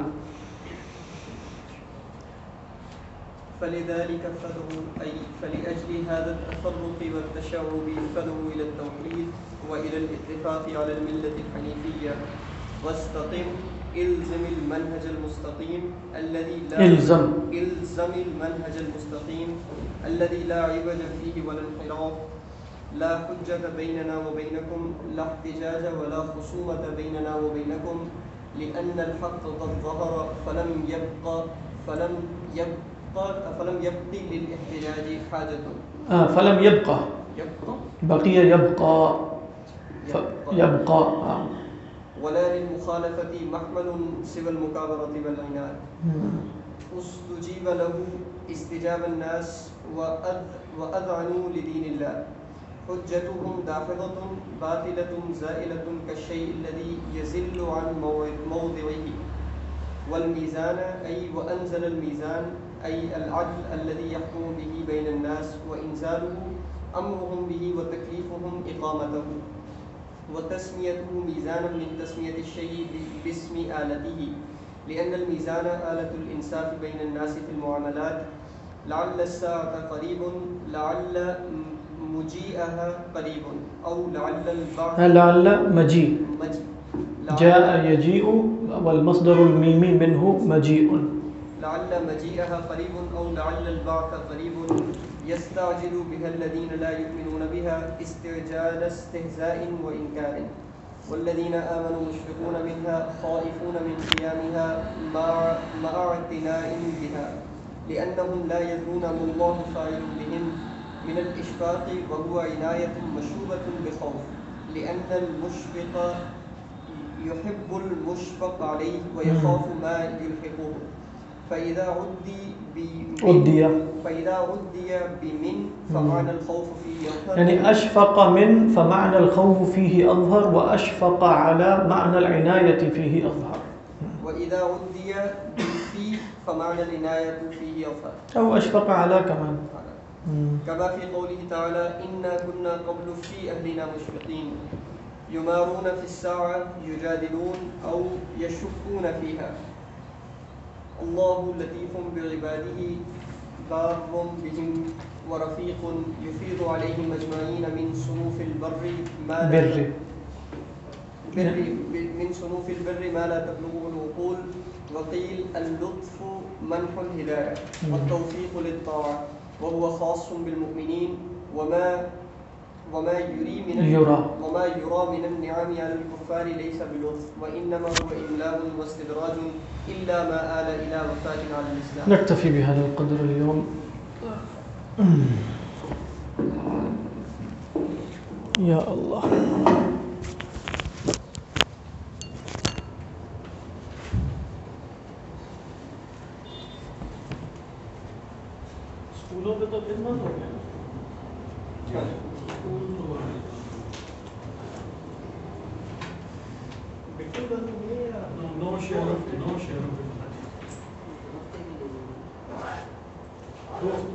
فلذلك فدعوا، أي فلأجل هذا التفرق والتشعب فدعوا إلى التوحيد وإلى الاتفاق على الملة الحنيفية، واستقم، إلزم المنهج المستقيم الذي لا إلزم المنهج المستقيم الذي لا عوج فيه ولا انحراف. لا حجة بيننا وبينكم، لا احتجاج ولا خصومة بيننا وبينكم، لأن الحق قد ظهر فلم يبق للاحتجاج حاجة. فلم يبقى بقي يبقى ولا للمخالفة محمل سوى المكابرة والعناد. استجيب له استجاب الناس وأذعنوا لدين الله. حجتهم داحضة باطلة زائلة كالشيء الذي يزل عن موضعه. والميزان، أي وأنزل الميزان، أي العدل الذي يحكم به بين الناس، وإنزاله أمرهم به وتكليفهم إقامته. وتسميته ميزانا من تسمية الشيء باسم آلته، لأن الميزان آلة الإنصاف بين الناس في المعاملات. لعل الساعة قريب، لعل مجيئها قريب، أو لعل البعث، لعل مجيء، جاء يجيء والمصدر الميمي منه مجيء. لعل مجيئها قريب أو لعل البعث قريب. يستعجل بها الذين لا يؤمنون بها استعجال استهزاء وإنكار. والذين آمنوا مشفقون منها خائفون من قيامها مع اعتناء بها، لأنهم لا يدرون ما الله فاعل بهم من الإشفاق وهو عناية مشوبة بخوف لأن المشفق يحب المشفق عليه ويخاف ما يلحقه فإذا عدي بمن فمعنى الخوف فيه أظهر يعني أشفق من فمعنى الخوف فيه أظهر وأشفق على معنى العناية فيه أظهر وإذا عدي بفي فمعنى العناية فيه أظهر أو أشفق على كمان كما في قوله تعالى إنا كنا قبل في أهلنا مشفقين يمارون في الساعة يجادلون أو يشكون فيها الله لطيف بعباده بار بهم ورفيق يفيض عليهم أجمعين من صنوف البر ما لا تبلغه العقول وقيل اللطف منح الهداية والتوفيق للطاعة وهو خاص بالمؤمنين وما يرى من النعم على الكفار ليس بلطف وإنما هو إملاء واستدراج إلا ما آل إلى وفاة على الإسلام. نكتفي بهذا القدر اليوم. يا الله. स्कूलों पे तो दिन बंद हो गया ना स्कूल तो बिल्कुल बंद हो गया या नो शेयर ऑफ